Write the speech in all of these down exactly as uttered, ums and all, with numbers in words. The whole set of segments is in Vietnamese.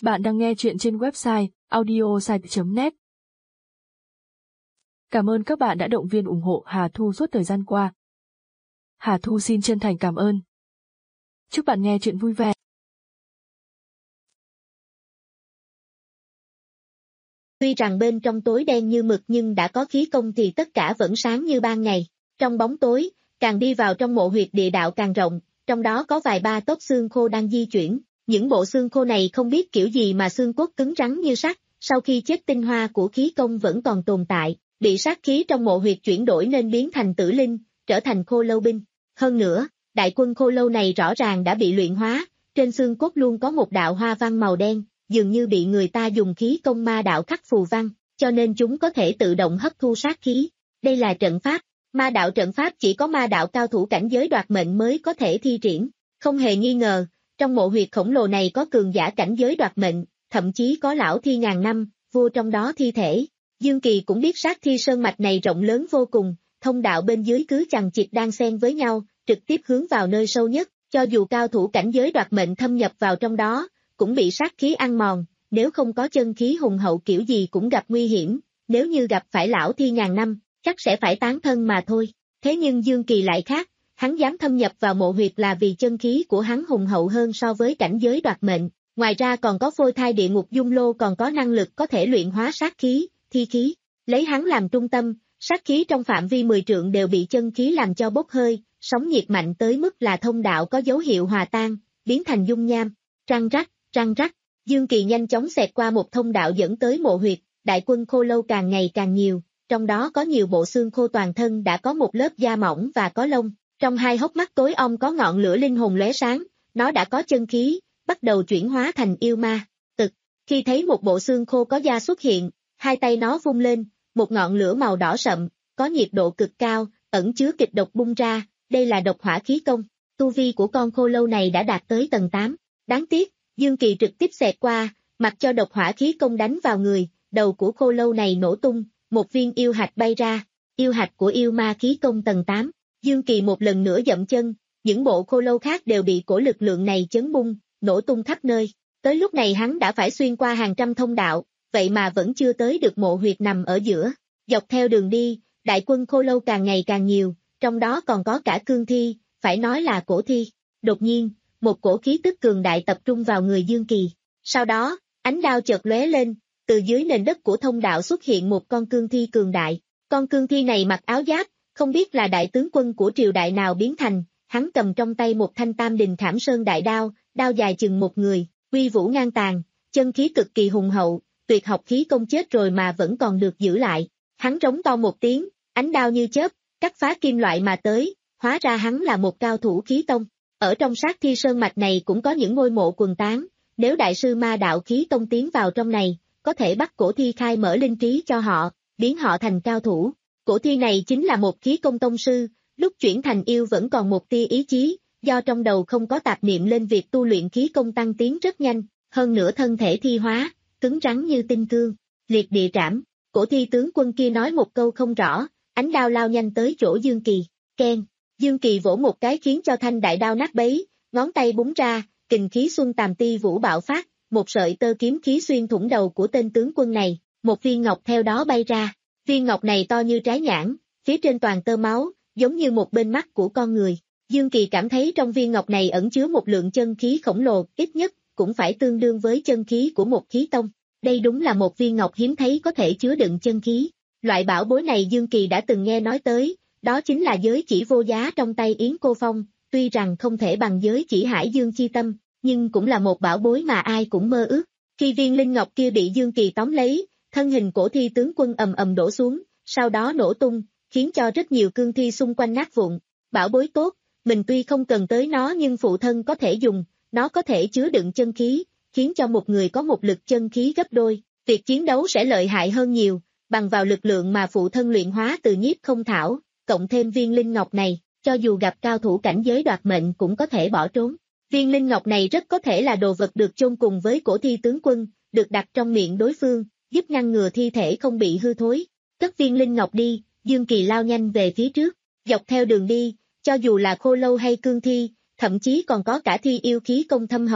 Bạn đang nghe chuyện trên website audiosite chấm net. Cảm ơn các bạn đã động viên ủng hộ Hà Thu suốt thời gian qua. Hà Thu xin chân thành cảm ơn. Chúc bạn nghe chuyện vui vẻ. Tuy rằng bên trong tối đen như mực nhưng đã có khí công thì tất cả vẫn sáng như ban ngày. Trong bóng tối, càng đi vào trong mộ huyệt địa đạo càng rộng, trong đó có vài ba tốp xương khô đang di chuyển. Những bộ xương khô này không biết kiểu gì mà xương cốt cứng rắn như sắt, sau khi chết tinh hoa của khí công vẫn còn tồn tại, bị sát khí trong mộ huyệt chuyển đổi nên biến thành tử linh, trở thành khô lâu binh. Hơn nữa, đại quân khô lâu này rõ ràng đã bị luyện hóa, trên xương cốt luôn có một đạo hoa văn màu đen, dường như bị người ta dùng khí công ma đạo khắc phù văn, cho nên chúng có thể tự động hấp thu sát khí. Đây là trận pháp, ma đạo trận pháp chỉ có ma đạo cao thủ cảnh giới đoạt mệnh mới có thể thi triển. Không hề nghi ngờ, trong mộ huyệt khổng lồ này có cường giả cảnh giới đoạt mệnh, thậm chí có lão thi ngàn năm, vua trong đó thi thể. Dương Kỳ cũng biết sát thi sơn mạch này rộng lớn vô cùng, thông đạo bên dưới cứ chằng chịt đan xen với nhau, trực tiếp hướng vào nơi sâu nhất, cho dù cao thủ cảnh giới đoạt mệnh thâm nhập vào trong đó, cũng bị sát khí ăn mòn, nếu không có chân khí hùng hậu kiểu gì cũng gặp nguy hiểm, nếu như gặp phải lão thi ngàn năm, chắc sẽ phải tán thân mà thôi. Thế nhưng Dương Kỳ lại khác, hắn dám thâm nhập vào mộ huyệt là vì chân khí của hắn hùng hậu hơn so với cảnh giới đoạt mệnh, ngoài ra còn có phôi thai địa ngục dung lô còn có năng lực có thể luyện hóa sát khí, thi khí, lấy hắn làm trung tâm, sát khí trong phạm vi mười trượng đều bị chân khí làm cho bốc hơi, sóng nhiệt mạnh tới mức là thông đạo có dấu hiệu hòa tan, biến thành dung nham, răng rắc, răng rắc. Dương Kỳ nhanh chóng xẹt qua một thông đạo dẫn tới mộ huyệt, đại quân khô lâu càng ngày càng nhiều, trong đó có nhiều bộ xương khô toàn thân đã có một lớp da mỏng và có lông, trong hai hốc mắt tối om có ngọn lửa linh hồn lóe sáng, nó đã có chân khí, bắt đầu chuyển hóa thành yêu ma. Tực, khi thấy một bộ xương khô có da xuất hiện, hai tay nó vung lên, một ngọn lửa màu đỏ sậm, có nhiệt độ cực cao, ẩn chứa kịch độc bung ra, đây là độc hỏa khí công, tu vi của con khô lâu này đã đạt tới tầng tám, đáng tiếc. Dương Kỳ trực tiếp xẹt qua, mặc cho độc hỏa khí công đánh vào người, đầu của khô lâu này nổ tung, một viên yêu hạch bay ra, yêu hạch của yêu ma khí công tầng tám. Dương Kỳ một lần nữa dậm chân, những bộ khô lâu khác đều bị cổ lực lượng này chấn bung, nổ tung khắp nơi. Tới lúc này hắn đã phải xuyên qua hàng trăm thông đạo, vậy mà vẫn chưa tới được mộ huyệt nằm ở giữa. Dọc theo đường đi, đại quân khô lâu càng ngày càng nhiều, trong đó còn có cả cương thi, phải nói là cổ thi. Đột nhiên, một cổ khí tức cường đại tập trung vào người Dương Kỳ. Sau đó, ánh đao chợt lóe lên, từ dưới nền đất của thông đạo xuất hiện một con cương thi cường đại. Con cương thi này mặc áo giáp, không biết là đại tướng quân của triều đại nào biến thành, hắn cầm trong tay một thanh tam đình khảm sơn đại đao, đao dài chừng một người, uy vũ ngang tàn, chân khí cực kỳ hùng hậu, tuyệt học khí công chết rồi mà vẫn còn được giữ lại. Hắn rống to một tiếng, ánh đao như chớp, cắt phá kim loại mà tới, hóa ra hắn là một cao thủ khí tông. Ở trong sát thi sơn mạch này cũng có những ngôi mộ quần tán, nếu đại sư ma đạo khí tông tiến vào trong này, có thể bắt cổ thi khai mở linh trí cho họ, biến họ thành cao thủ. Cổ thi này chính là một khí công tông sư, lúc chuyển thành yêu vẫn còn một tia ý chí, do trong đầu không có tạp niệm lên việc tu luyện khí công tăng tiến rất nhanh, hơn nữa thân thể thi hóa, cứng rắn như tinh cương, liệt địa trảm. Cổ thi tướng quân kia nói một câu không rõ, ánh đao lao nhanh tới chỗ Dương Kỳ, keng. Dương Kỳ vỗ một cái khiến cho thanh đại đao nát bấy, ngón tay búng ra, kình khí xuân tàm ti vũ bạo phát, một sợi tơ kiếm khí xuyên thủng đầu của tên tướng quân này, một viên ngọc theo đó bay ra. Viên ngọc này to như trái nhãn, phía trên toàn tơ máu, giống như một bên mắt của con người. Dương Kỳ cảm thấy trong viên ngọc này ẩn chứa một lượng chân khí khổng lồ, ít nhất cũng phải tương đương với chân khí của một khí tông. Đây đúng là một viên ngọc hiếm thấy có thể chứa đựng chân khí. Loại bảo bối này Dương Kỳ đã từng nghe nói tới, đó chính là giới chỉ vô giá trong tay Yến Cô Phong, tuy rằng không thể bằng giới chỉ Hải Dương Chi Tâm, nhưng cũng là một bảo bối mà ai cũng mơ ước. Khi viên linh ngọc kia bị Dương Kỳ tóm lấy, thân hình cổ thi tướng quân ầm ầm đổ xuống, sau đó nổ tung, khiến cho rất nhiều cương thi xung quanh nát vụn. Bảo bối tốt, mình tuy không cần tới nó nhưng phụ thân có thể dùng, nó có thể chứa đựng chân khí, khiến cho một người có một lực chân khí gấp đôi, việc chiến đấu sẽ lợi hại hơn nhiều, bằng vào lực lượng mà phụ thân luyện hóa từ nhiếp không thảo, cộng thêm viên linh ngọc này, cho dù gặp cao thủ cảnh giới đoạt mệnh cũng có thể bỏ trốn. Viên linh ngọc này rất có thể là đồ vật được chôn cùng với cổ thi tướng quân, được đặt trong miệng đối phương, giúp ngăn ngừa thi thể không bị hư thối. Cất viên linh ngọc đi, Dương Kỳ lao nhanh về phía trước, dọc theo đường đi, cho dù là khô lâu hay cương thi, thậm chí còn có cả thi yêu khí công thâm hậu,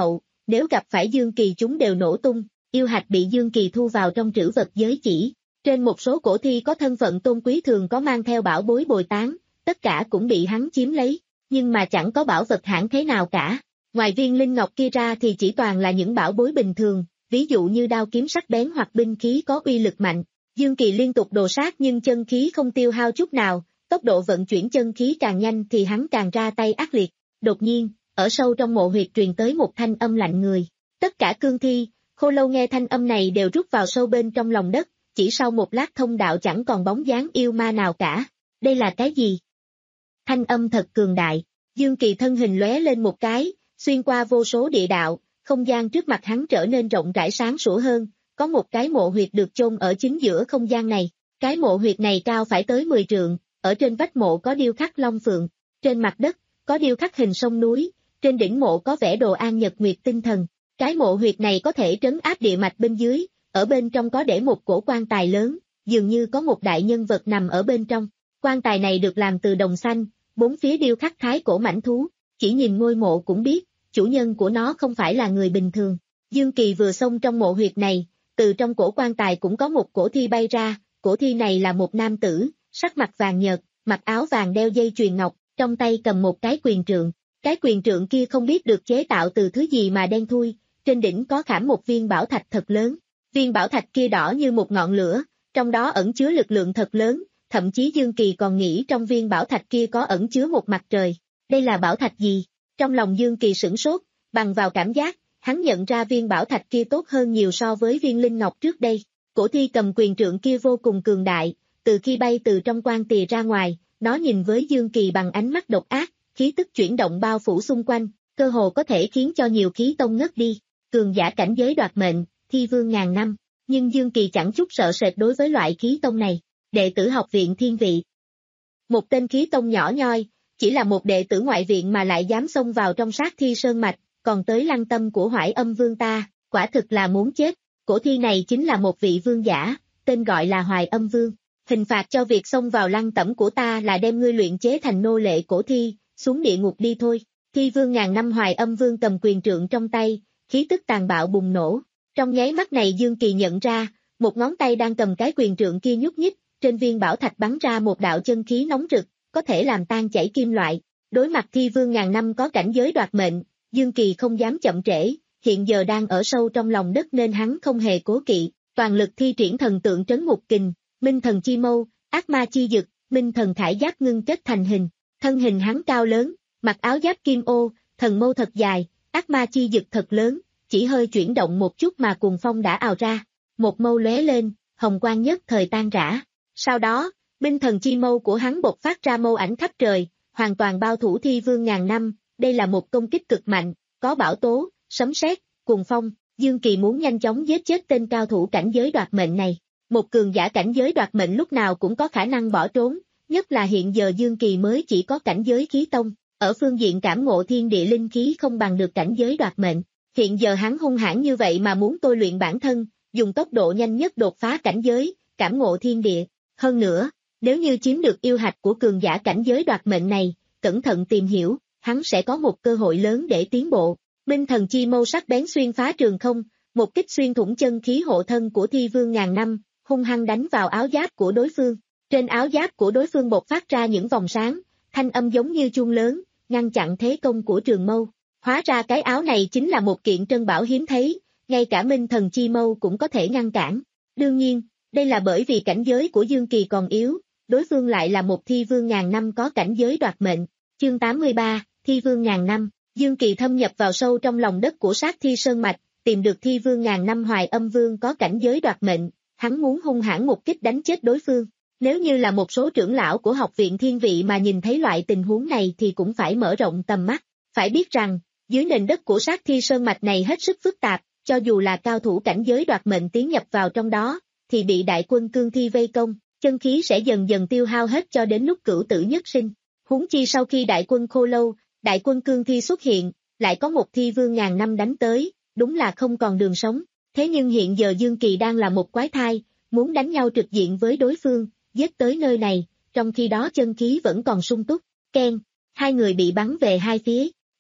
nếu gặp phải Dương Kỳ chúng đều nổ tung, yêu hạch bị Dương Kỳ thu vào trong trữ vật giới chỉ. Trên một số cổ thi có thân phận tôn quý thường có mang theo bảo bối bồi tán, tất cả cũng bị hắn chiếm lấy, nhưng mà chẳng có bảo vật hãng thế nào cả. Ngoài viên linh ngọc kia ra thì chỉ toàn là những bảo bối bình thường, ví dụ như đao kiếm sắc bén hoặc binh khí có uy lực mạnh. Dương Kỳ liên tục đồ sát nhưng chân khí không tiêu hao chút nào, tốc độ vận chuyển chân khí càng nhanh thì hắn càng ra tay ác liệt. Đột nhiên, ở sâu trong mộ huyệt truyền tới một thanh âm lạnh người. Tất cả cương thi, khô lâu nghe thanh âm này đều rút vào sâu bên trong lòng đất, chỉ sau một lát thông đạo chẳng còn bóng dáng yêu ma nào cả. Đây là cái gì? Thanh âm thật cường đại. Dương Kỳ thân hình lóe lên một cái, xuyên qua vô số địa đạo, không gian trước mặt hắn trở nên rộng rãi sáng sủa hơn, có một cái mộ huyệt được chôn ở chính giữa không gian này. Cái mộ huyệt này cao phải tới mười trượng, ở trên vách mộ có điêu khắc long phượng, trên mặt đất có điêu khắc hình sông núi, trên đỉnh mộ có vẽ đồ an nhật nguyệt tinh thần. Cái mộ huyệt này có thể trấn áp địa mạch bên dưới, ở bên trong có để một cổ quan tài lớn, dường như có một đại nhân vật nằm ở bên trong. Quan tài này được làm từ đồng xanh, bốn phía điêu khắc thái cổ mãnh thú, chỉ nhìn ngôi mộ cũng biết, chủ nhân của nó không phải là người bình thường. Dương Kỳ vừa xông trong mộ huyệt này, từ trong cổ quan tài cũng có một cổ thi bay ra, cổ thi này là một nam tử, sắc mặt vàng nhợt, mặc áo vàng đeo dây chuyền ngọc, trong tay cầm một cái quyền trượng. Cái quyền trượng kia không biết được chế tạo từ thứ gì mà đen thui, trên đỉnh có khảm một viên bảo thạch thật lớn. Viên bảo thạch kia đỏ như một ngọn lửa, trong đó ẩn chứa lực lượng thật lớn, thậm chí Dương Kỳ còn nghĩ trong viên bảo thạch kia có ẩn chứa một mặt trời. Đây là bảo thạch gì? Trong lòng Dương Kỳ sửng sốt, bằng vào cảm giác, hắn nhận ra viên bảo thạch kia tốt hơn nhiều so với viên linh ngọc trước đây. Cổ thi cầm quyền trượng kia vô cùng cường đại, từ khi bay từ trong quan tìa ra ngoài, nó nhìn với Dương Kỳ bằng ánh mắt độc ác, khí tức chuyển động bao phủ xung quanh, cơ hồ có thể khiến cho nhiều khí tông ngất đi. Cường giả cảnh giới đoạt mệnh, thi vương ngàn năm, nhưng Dương Kỳ chẳng chút sợ sệt đối với loại khí tông này. Đệ tử học viện thiên vị. Một tên khí tông nhỏ nhoi, chỉ là một đệ tử ngoại viện mà lại dám xông vào trong sát thi sơn mạch, còn tới lăng tâm của Hoải Âm Vương ta, quả thực là muốn chết. Cổ thi này chính là một vị vương giả, tên gọi là Hoài Âm Vương. Hình phạt cho việc xông vào lăng tẩm của ta là đem ngươi luyện chế thành nô lệ cổ thi, xuống địa ngục đi thôi. Thi vương ngàn năm Hoài Âm Vương cầm quyền trượng trong tay, khí tức tàn bạo bùng nổ. Trong nháy mắt này Dương Kỳ nhận ra, một ngón tay đang cầm cái quyền trượng kia nhúc nhích, trên viên bảo thạch bắn ra một đạo chân khí nóng rực, có thể làm tan chảy kim loại. Đối mặt thi vương ngàn năm có cảnh giới đoạt mệnh, Dương Kỳ không dám chậm trễ, hiện giờ đang ở sâu trong lòng đất nên hắn không hề cố kỵ, toàn lực thi triển thần tượng trấn ngục kình, minh thần chi mâu, ác ma chi dực, minh thần khải giáp ngưng kết thành hình. Thân hình hắn cao lớn, mặc áo giáp kim ô, thần mâu thật dài, ác ma chi dực thật lớn, chỉ hơi chuyển động một chút mà cuồng phong đã ào ra. Một mâu lóe lên, hồng quang nhất thời tan rã. Sau đó, minh thần chi mâu của hắn bộc phát ra mâu ảnh khắp trời, hoàn toàn bao thủ thi vương ngàn năm. Đây là một công kích cực mạnh, có bão tố, sấm sét, cuồng phong. Dương Kỳ muốn nhanh chóng giết chết tên cao thủ cảnh giới đoạt mệnh này. Một cường giả cảnh giới đoạt mệnh lúc nào cũng có khả năng bỏ trốn, nhất là hiện giờ Dương Kỳ mới chỉ có cảnh giới khí tông, ở phương diện cảm ngộ thiên địa linh khí không bằng được cảnh giới đoạt mệnh. Hiện giờ hắn hung hãn như vậy mà muốn tôi luyện bản thân, dùng tốc độ nhanh nhất đột phá cảnh giới, cảm ngộ thiên địa. Hơn nữa, nếu như chiếm được yêu hạch của cường giả cảnh giới đoạt mệnh này, cẩn thận tìm hiểu, hắn sẽ có một cơ hội lớn để tiến bộ. Minh thần chi mâu sắc bén xuyên phá trường không, một kích xuyên thủng chân khí hộ thân của thi vương ngàn năm, hung hăng đánh vào áo giáp của đối phương. Trên áo giáp của đối phương bộc phát ra những vòng sáng, thanh âm giống như chuông lớn, ngăn chặn thế công của trường mâu. Hóa ra cái áo này chính là một kiện trân bảo hiếm thấy, ngay cả minh thần chi mâu cũng có thể ngăn cản. Đương nhiên, đây là bởi vì cảnh giới của Dương Kỳ còn yếu, đối phương lại là một thi vương ngàn năm có cảnh giới đoạt mệnh. Chương tám mươi ba, thi vương ngàn năm. Dương Kỳ thâm nhập vào sâu trong lòng đất của sát thi sơn mạch, tìm được thi vương ngàn năm Hoài Âm Vương có cảnh giới đoạt mệnh, hắn muốn hung hãn một kích đánh chết đối phương. Nếu như là một số trưởng lão của học viện thiên vị mà nhìn thấy loại tình huống này thì cũng phải mở rộng tầm mắt. Phải biết rằng, dưới nền đất của sát thi sơn mạch này hết sức phức tạp, cho dù là cao thủ cảnh giới đoạt mệnh tiến nhập vào trong đó, thì bị đại quân cương thi vây công, chân khí sẽ dần dần tiêu hao hết cho đến lúc cửu tử nhất sinh. Huống chi sau khi đại quân khô lâu, đại quân cương thi xuất hiện, lại có một thi vương ngàn năm đánh tới, đúng là không còn đường sống. Thế nhưng hiện giờ Dương Kỳ đang là một quái thai, muốn đánh nhau trực diện với đối phương, giết tới nơi này, trong khi đó chân khí vẫn còn sung túc. Keng, hai người bị bắn về hai phía.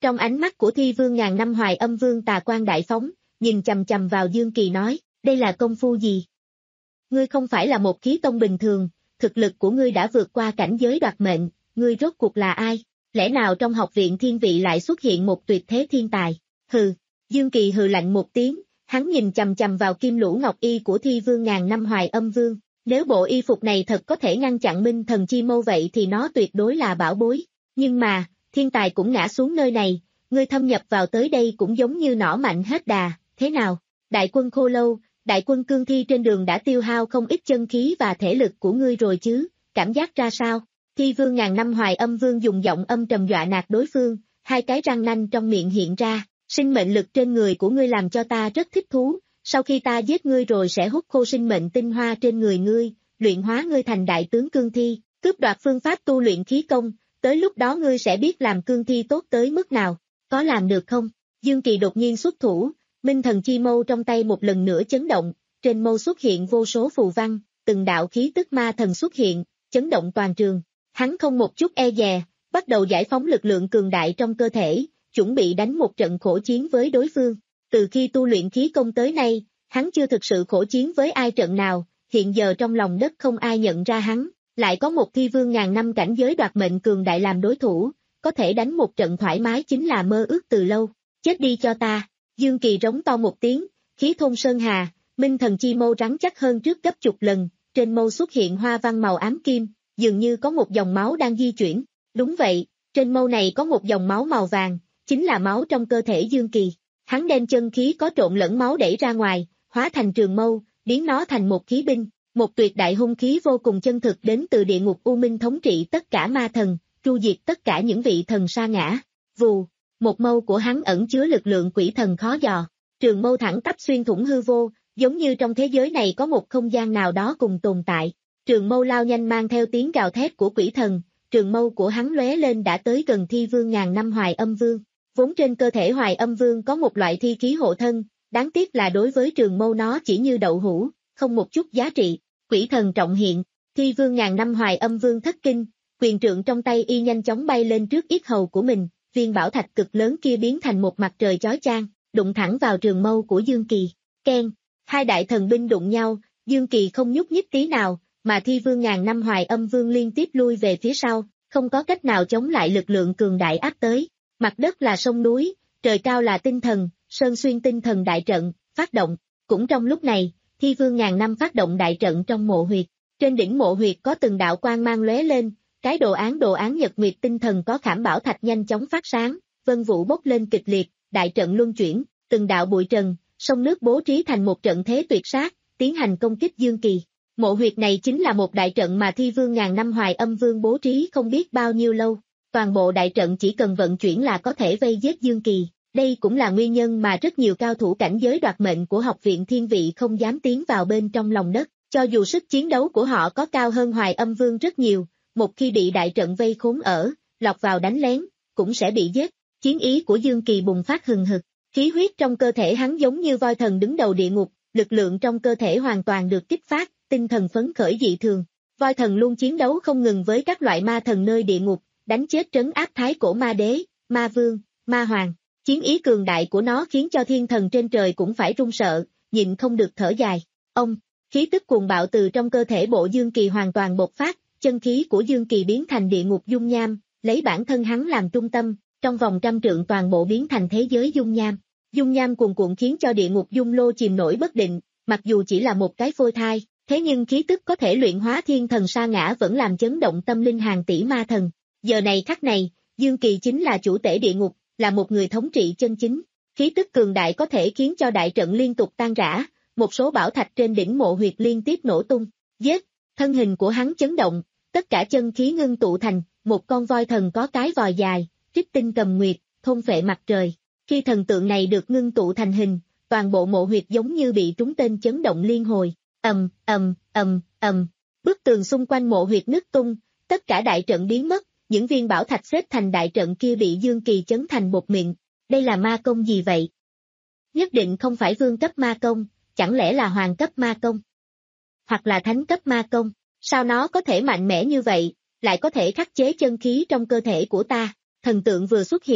Trong ánh mắt của Thi Vương ngàn năm Hoài Âm Vương tà quang đại phóng, nhìn chầm chầm vào Dương Kỳ nói, đây là công phu gì? Ngươi không phải là một khí tông bình thường, thực lực của ngươi đã vượt qua cảnh giới đoạt mệnh, ngươi rốt cuộc là ai? Lẽ nào trong học viện thiên vị lại xuất hiện một tuyệt thế thiên tài? Hừ, Dương Kỳ hừ lạnh một tiếng, hắn nhìn chầm chầm vào kim lũ ngọc y của Thi Vương ngàn năm Hoài Âm Vương, nếu bộ y phục này thật có thể ngăn chặn Minh Thần Chi Mâu vậy thì nó tuyệt đối là bảo bối, nhưng mà, thiên tài cũng ngã xuống nơi này, ngươi thâm nhập vào tới đây cũng giống như nỏ mạnh hết đà, thế nào? Đại quân Khô Lâu, đại quân Cương Thi trên đường đã tiêu hao không ít chân khí và thể lực của ngươi rồi chứ, cảm giác ra sao? Thi Vương ngàn năm Hoài Âm Vương dùng giọng âm trầm dọa nạt đối phương, hai cái răng nanh trong miệng hiện ra, sinh mệnh lực trên người của ngươi làm cho ta rất thích thú, sau khi ta giết ngươi rồi sẽ hút khô sinh mệnh tinh hoa trên người ngươi, luyện hóa ngươi thành đại tướng Cương Thi, cướp đoạt phương pháp tu luyện khí công, tới lúc đó ngươi sẽ biết làm Cương Thi tốt tới mức nào, có làm được không? Dương Kỳ đột nhiên xuất thủ, Minh Thần Chi Mâu trong tay một lần nữa chấn động, trên mâu xuất hiện vô số phù văn, từng đạo khí tức ma thần xuất hiện, chấn động toàn trường. Hắn không một chút e dè, bắt đầu giải phóng lực lượng cường đại trong cơ thể, chuẩn bị đánh một trận khổ chiến với đối phương. Từ khi tu luyện khí công tới nay, hắn chưa thực sự khổ chiến với ai trận nào, hiện giờ trong lòng đất không ai nhận ra hắn, lại có một Thi Vương ngàn năm cảnh giới đoạt mệnh cường đại làm đối thủ, có thể đánh một trận thoải mái chính là mơ ước từ lâu, chết đi cho ta. Dương Kỳ rống to một tiếng, khí thôn sơn hà, Minh Thần Chi Mâu rắn chắc hơn trước gấp chục lần, trên mâu xuất hiện hoa văn màu ám kim, dường như có một dòng máu đang di chuyển. Đúng vậy, trên mâu này có một dòng máu màu vàng, chính là máu trong cơ thể Dương Kỳ. Hắn đem chân khí có trộn lẫn máu đẩy ra ngoài, hóa thành trường mâu, biến nó thành một khí binh, một tuyệt đại hung khí vô cùng chân thực đến từ địa ngục U Minh thống trị tất cả ma thần, tru diệt tất cả những vị thần sa ngã. Vù, một mâu của hắn ẩn chứa lực lượng quỷ thần khó dò, trường mâu thẳng tắp xuyên thủng hư vô, giống như trong thế giới này có một không gian nào đó cùng tồn tại. Trường mâu lao nhanh mang theo tiếng gào thét của quỷ thần, trường mâu của hắn lóe lên đã tới gần Thi Vương ngàn năm Hoài Âm Vương. Vốn trên cơ thể Hoài Âm Vương có một loại thi khí hộ thân, đáng tiếc là đối với trường mâu nó chỉ như đậu hũ, không một chút giá trị. Quỷ thần trọng hiện, Thi Vương ngàn năm Hoài Âm Vương thất kinh, quyền trượng trong tay y nhanh chóng bay lên trước yết hầu của mình, viên bảo thạch cực lớn kia biến thành một mặt trời chói chang, đụng thẳng vào trường mâu của Dương Kỳ. Keng, hai đại thần binh đụng nhau, Dương Kỳ không nhúc nhích tí nào, mà Thi Vương ngàn năm Hoài Âm Vương liên tiếp lui về phía sau, không có cách nào chống lại lực lượng cường đại áp tới. Mặt đất là sông núi, trời cao là tinh thần, sơn xuyên tinh thần đại trận, phát động. Cũng trong lúc này, Thi Vương ngàn năm phát động đại trận trong mộ huyệt. Trên đỉnh mộ huyệt có từng đạo quang mang lóe lên, cái đồ án đồ án nhật nguyệt tinh thần có khảm bảo thạch nhanh chóng phát sáng, vân vũ bốc lên kịch liệt, đại trận luân chuyển, từng đạo bụi trần, sông nước bố trí thành một trận thế tuyệt sát, tiến hành công kích Dương Kỳ. Mộ huyệt này chính là một đại trận mà Thi Vương ngàn năm Hoài Âm Vương bố trí không biết bao nhiêu lâu. Toàn bộ đại trận chỉ cần vận chuyển là có thể vây giết Dương Kỳ. Đây cũng là nguyên nhân mà rất nhiều cao thủ cảnh giới đoạt mệnh của học viện thiên vị không dám tiến vào bên trong lòng đất. Cho dù sức chiến đấu của họ có cao hơn Hoài Âm Vương rất nhiều, một khi bị đại trận vây khốn ở, lọt vào đánh lén, cũng sẽ bị giết. Chiến ý của Dương Kỳ bùng phát hừng hực, khí huyết trong cơ thể hắn giống như voi thần đứng đầu địa ngục, lực lượng trong cơ thể hoàn toàn được kích phát, tinh thần phấn khởi dị thường. Voi thần luôn chiến đấu không ngừng với các loại ma thần nơi địa ngục, đánh chết trấn áp thái cổ ma đế, ma vương, ma hoàng. Chiến ý cường đại của nó khiến cho thiên thần trên trời cũng phải run sợ, nhịn không được thở dài. Ông, khí tức cuồng bạo từ trong cơ thể bộ Dương Kỳ hoàn toàn bộc phát, chân khí của Dương Kỳ biến thành địa ngục dung nham, lấy bản thân hắn làm trung tâm, trong vòng trăm trượng toàn bộ biến thành thế giới dung nham. Dung nham cuồn cuộn khiến cho địa ngục dung lô chìm nổi bất định, mặc dù chỉ là một cái phôi thai, thế nhưng khí tức có thể luyện hóa thiên thần sa ngã vẫn làm chấn động tâm linh hàng tỷ ma thần. Giờ này khắc này, Dương Kỳ chính là chủ tể địa ngục, là một người thống trị chân chính. Khí tức cường đại có thể khiến cho đại trận liên tục tan rã, một số bảo thạch trên đỉnh mộ huyệt liên tiếp nổ tung. Giết, thân hình của hắn chấn động, tất cả chân khí ngưng tụ thành một con voi thần có cái vòi dài, trích tinh cầm nguyệt, thôn phệ mặt trời. Khi thần tượng này được ngưng tụ thành hình, toàn bộ mộ huyệt giống như bị trúng tên chấn động liên hồi. Ầm, ầm, ầm, ầm. Bức tường xung quanh mộ huyệt nứt tung, tất cả đại trận biến mất. Những viên bảo thạch xếp thành đại trận kia bị Dương Kỳ chấn thành bột mịn. Đây là ma công gì vậy? Nhất định không phải vương cấp ma công, chẳng lẽ là hoàng cấp ma công? Hoặc là thánh cấp ma công? Sao nó có thể mạnh mẽ như vậy, lại có thể khắc chế chân khí trong cơ thể của ta? Thần tượng vừa xuất hiện,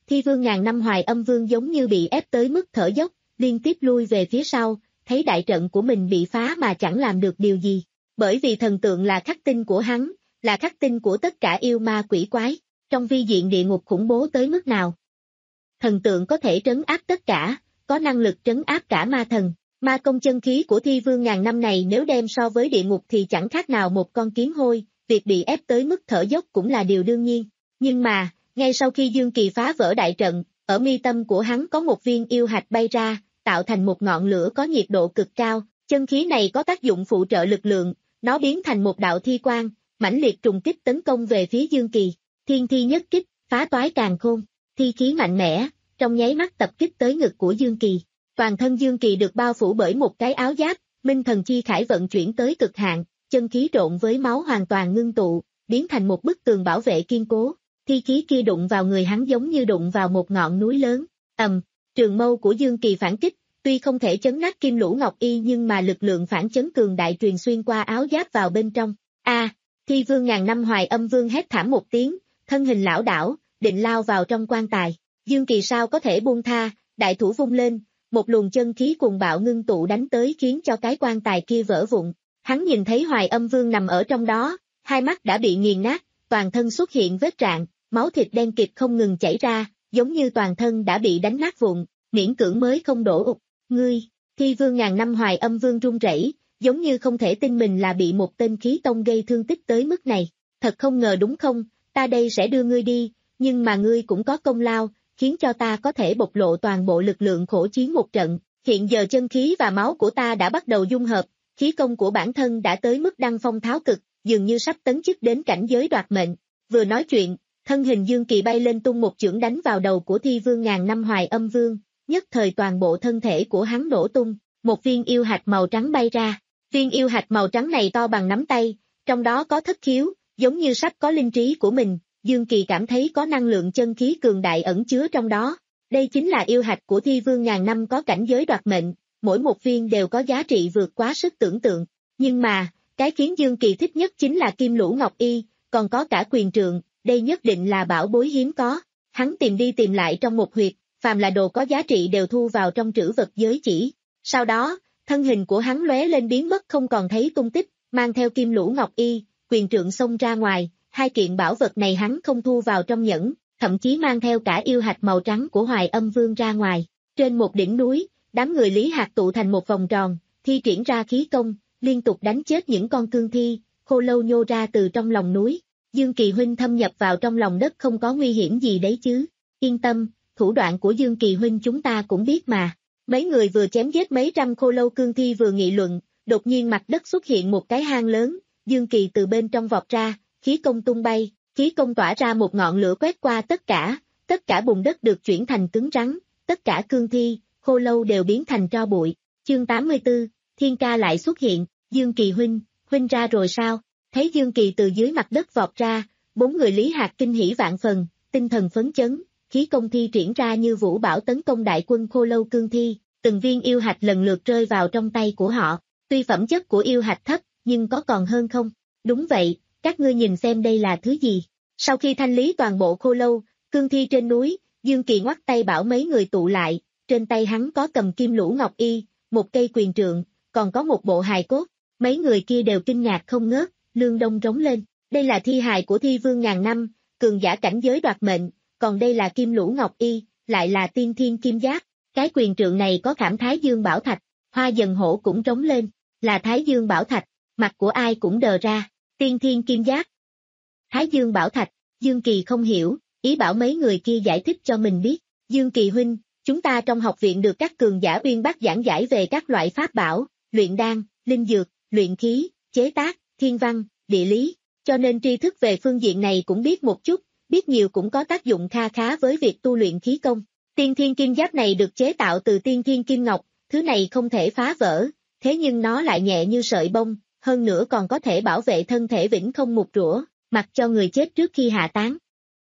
Thi Vương ngàn năm Hoài Âm Vương giống như bị ép tới mức thở dốc, liên tiếp lui về phía sau, thấy đại trận của mình bị phá mà chẳng làm được điều gì. Bởi vì thần tượng là khắc tinh của hắn, là khắc tinh của tất cả yêu ma quỷ quái, trong vi diện địa ngục khủng bố tới mức nào. Thần tượng có thể trấn áp tất cả, có năng lực trấn áp cả ma thần. Ma công chân khí của Thi Vương ngàn năm này nếu đem so với địa ngục thì chẳng khác nào một con kiến hôi, việc bị ép tới mức thở dốc cũng là điều đương nhiên. Nhưng mà, ngay sau khi Dương Kỳ phá vỡ đại trận, ở mi tâm của hắn có một viên yêu hạch bay ra, tạo thành một ngọn lửa có nhiệt độ cực cao, chân khí này có tác dụng phụ trợ lực lượng, nó biến thành một đạo thi quang, mãnh liệt trùng kích tấn công về phía Dương Kỳ. Thiên thi nhất kích, phá toái càn khôn, thi khí mạnh mẽ, trong nháy mắt tập kích tới ngực của Dương Kỳ. Toàn thân Dương Kỳ được bao phủ bởi một cái áo giáp, minh thần chi khải vận chuyển tới cực hạn, chân khí trộn với máu hoàn toàn ngưng tụ, biến thành một bức tường bảo vệ kiên cố. Thi khí kia đụng vào người hắn giống như đụng vào một ngọn núi lớn. Ầm, trường mâu của Dương Kỳ phản kích, tuy không thể chấn nát Kim Lũ Ngọc Y nhưng mà lực lượng phản chấn cường đại truyền xuyên qua áo giáp vào bên trong. A, à, Thi Vương ngàn năm Hoài Âm Vương hét thảm một tiếng, thân hình lảo đảo, định lao vào trong quan tài. Dương Kỳ sao có thể buông tha, đại thủ vung lên, một luồng chân khí cuồng bạo ngưng tụ đánh tới khiến cho cái quan tài kia vỡ vụn. Hắn nhìn thấy Hoài Âm Vương nằm ở trong đó, hai mắt đã bị nghiền nát, toàn thân xuất hiện vết rạn, máu thịt đen kịt không ngừng chảy ra, giống như toàn thân đã bị đánh nát vụn, miễn cưỡng mới không đổ ụt. Ngươi, Thi Vương ngàn năm Hoài Âm Vương run rẩy, giống như không thể tin mình là bị một tên khí tông gây thương tích tới mức này. Thật không ngờ đúng không, ta đây sẽ đưa ngươi đi, nhưng mà ngươi cũng có công lao, khiến cho ta có thể bộc lộ toàn bộ lực lượng khổ chiến một trận. Hiện giờ chân khí và máu của ta đã bắt đầu dung hợp, khí công của bản thân đã tới mức đăng phong tháo cực, dường như sắp tấn chức đến cảnh giới đoạt mệnh. Vừa nói chuyện, thân hình Dương Kỳ bay lên tung một chưởng đánh vào đầu của Thi Vương ngàn năm Hoài Âm Vương, nhất thời toàn bộ thân thể của hắn nổ tung, một viên yêu hạch màu trắng bay ra. Viên yêu hạch màu trắng này to bằng nắm tay, trong đó có thất khiếu, giống như sắp có linh trí của mình. Dương Kỳ cảm thấy có năng lượng chân khí cường đại ẩn chứa trong đó. Đây chính là yêu hạch của Thi Vương ngàn năm có cảnh giới đoạt mệnh, mỗi một viên đều có giá trị vượt quá sức tưởng tượng. Nhưng mà, cái khiến Dương Kỳ thích nhất chính là Kim Lũ Ngọc Y, còn có cả quyền trượng, đây nhất định là bảo bối hiếm có. Hắn tìm đi tìm lại trong một huyệt, phàm là đồ có giá trị đều thu vào trong trữ vật giới chỉ. Sau đó, thân hình của hắn lóe lên biến mất không còn thấy tung tích, mang theo Kim Lũ Ngọc Y, quyền trượng xông ra ngoài. Hai kiện bảo vật này hắn không thu vào trong nhẫn, thậm chí mang theo cả yêu hạch màu trắng của Hoài Âm Vương ra ngoài. Trên một đỉnh núi, đám người Lý Hạc tụ thành một vòng tròn, thi triển ra khí công, liên tục đánh chết những con cương thi, khô lâu nhô ra từ trong lòng núi. Dương Kỳ huynh thâm nhập vào trong lòng đất không có nguy hiểm gì đấy chứ? Yên tâm, thủ đoạn của Dương Kỳ huynh chúng ta cũng biết mà. Mấy người vừa chém giết mấy trăm khô lâu cương thi vừa nghị luận, đột nhiên mặt đất xuất hiện một cái hang lớn, Dương Kỳ từ bên trong vọt ra. Khí công tung bay, khí công tỏa ra một ngọn lửa quét qua tất cả, tất cả bùn đất được chuyển thành cứng rắn, tất cả cương thi, khô lâu đều biến thành tro bụi. Chương tám mươi tư, Thiên Ca lại xuất hiện, Dương Kỳ huynh, huynh ra rồi sao? Thấy Dương Kỳ từ dưới mặt đất vọt ra, bốn người Lý Hạc kinh hỉ vạn phần, tinh thần phấn chấn, khí công thi triển ra như vũ bão tấn công đại quân khô lâu cương thi, từng viên yêu hạch lần lượt rơi vào trong tay của họ. Tuy phẩm chất của yêu hạch thấp, nhưng có còn hơn không? Đúng vậy. Các ngươi nhìn xem đây là thứ gì. Sau khi thanh lý toàn bộ khô lâu, cương thi trên núi, Dương Kỳ ngoắt tay bảo mấy người tụ lại, trên tay hắn có cầm Kim Lũ Ngọc Y, một cây quyền trượng, còn có một bộ hài cốt. Mấy người kia đều kinh ngạc không ngớt, lương đông rống lên. Đây là thi hài của Thi Vương ngàn năm, cường giả cảnh giới đoạt mệnh, còn đây là Kim Lũ Ngọc Y, lại là tiên thiên kim giáp. Cái quyền trượng này có khảm Thái Dương Bảo Thạch, Hoa Dần Hổ cũng rống lên, là Thái Dương Bảo Thạch, mặt của ai cũng đờ ra. Tiên thiên kim giáp. Thái Dương Bảo Thạch, Dương Kỳ không hiểu, ý bảo mấy người kia giải thích cho mình biết. Dương Kỳ huynh, chúng ta trong học viện được các cường giả uyên bác giảng giải về các loại pháp bảo, luyện đan, linh dược, luyện khí, chế tác, thiên văn, địa lý, cho nên tri thức về phương diện này cũng biết một chút, biết nhiều cũng có tác dụng kha khá với việc tu luyện khí công. Tiên thiên kim giáp này được chế tạo từ tiên thiên kim ngọc, thứ này không thể phá vỡ, thế nhưng nó lại nhẹ như sợi bông. Hơn nữa còn có thể bảo vệ thân thể vĩnh không mục rủa, mặc cho người chết trước khi hạ táng.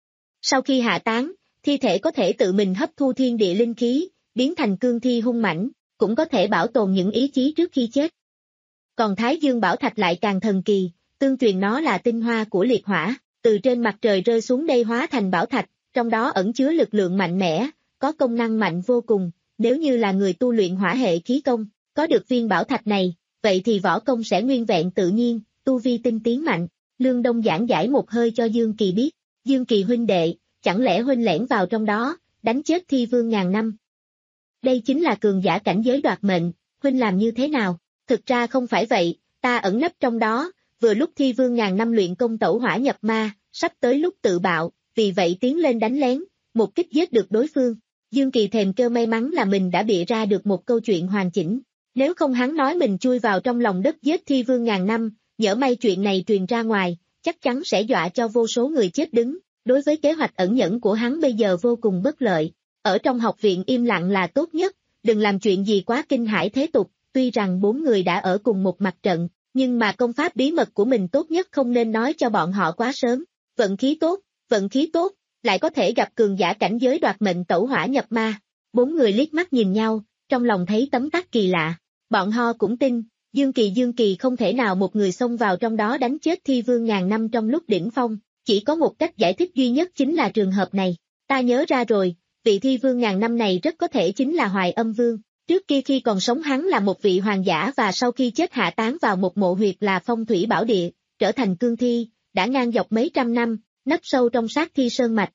Sau khi hạ táng, thi thể có thể tự mình hấp thu thiên địa linh khí, biến thành cương thi hung mãnh, cũng có thể bảo tồn những ý chí trước khi chết. Còn Thái Dương Bảo Thạch lại càng thần kỳ, tương truyền nó là tinh hoa của liệt hỏa, từ trên mặt trời rơi xuống đây hóa thành bảo thạch, trong đó ẩn chứa lực lượng mạnh mẽ, có công năng mạnh vô cùng, nếu như là người tu luyện hỏa hệ khí công, có được viên bảo thạch này, vậy thì võ công sẽ nguyên vẹn tự nhiên, tu vi tinh tiến mạnh. Lương Đông giảng giải một hơi cho Dương Kỳ biết, Dương Kỳ huynh đệ, chẳng lẽ huynh lẻn vào trong đó, đánh chết thi vương ngàn năm. Đây chính là cường giả cảnh giới đoạt mệnh, huynh làm như thế nào? Thực ra không phải vậy, ta ẩn nấp trong đó, vừa lúc thi vương ngàn năm luyện công tẩu hỏa nhập ma, sắp tới lúc tự bạo, vì vậy tiến lên đánh lén, một kích giết được đối phương. Dương Kỳ thèm kêu may mắn là mình đã bịa ra được một câu chuyện hoàn chỉnh. Nếu không hắn nói mình chui vào trong lòng đất giết thi vương ngàn năm, nhỡ may chuyện này truyền ra ngoài, chắc chắn sẽ dọa cho vô số người chết đứng. Đối với kế hoạch ẩn nhẫn của hắn bây giờ vô cùng bất lợi. Ở trong học viện im lặng là tốt nhất, đừng làm chuyện gì quá kinh hãi thế tục. Tuy rằng bốn người đã ở cùng một mặt trận, nhưng mà công pháp bí mật của mình tốt nhất không nên nói cho bọn họ quá sớm. Vận khí tốt, vận khí tốt, lại có thể gặp cường giả cảnh giới đoạt mệnh tẩu hỏa nhập ma. Bốn người liếc mắt nhìn nhau, trong lòng thấy tấm tắc kỳ lạ. Bọn họ cũng tin, Dương Kỳ Dương Kỳ không thể nào một người xông vào trong đó đánh chết thi vương ngàn năm trong lúc đỉnh phong. Chỉ có một cách giải thích duy nhất chính là trường hợp này. Ta nhớ ra rồi, vị thi vương ngàn năm này rất có thể chính là Hoài Âm Vương. Trước kia khi còn sống hắn là một vị hoàng giả và sau khi chết hạ táng vào một mộ huyệt là Phong Thủy Bảo Địa, trở thành cương thi, đã ngang dọc mấy trăm năm, nấp sâu trong sát thi sơn mạch.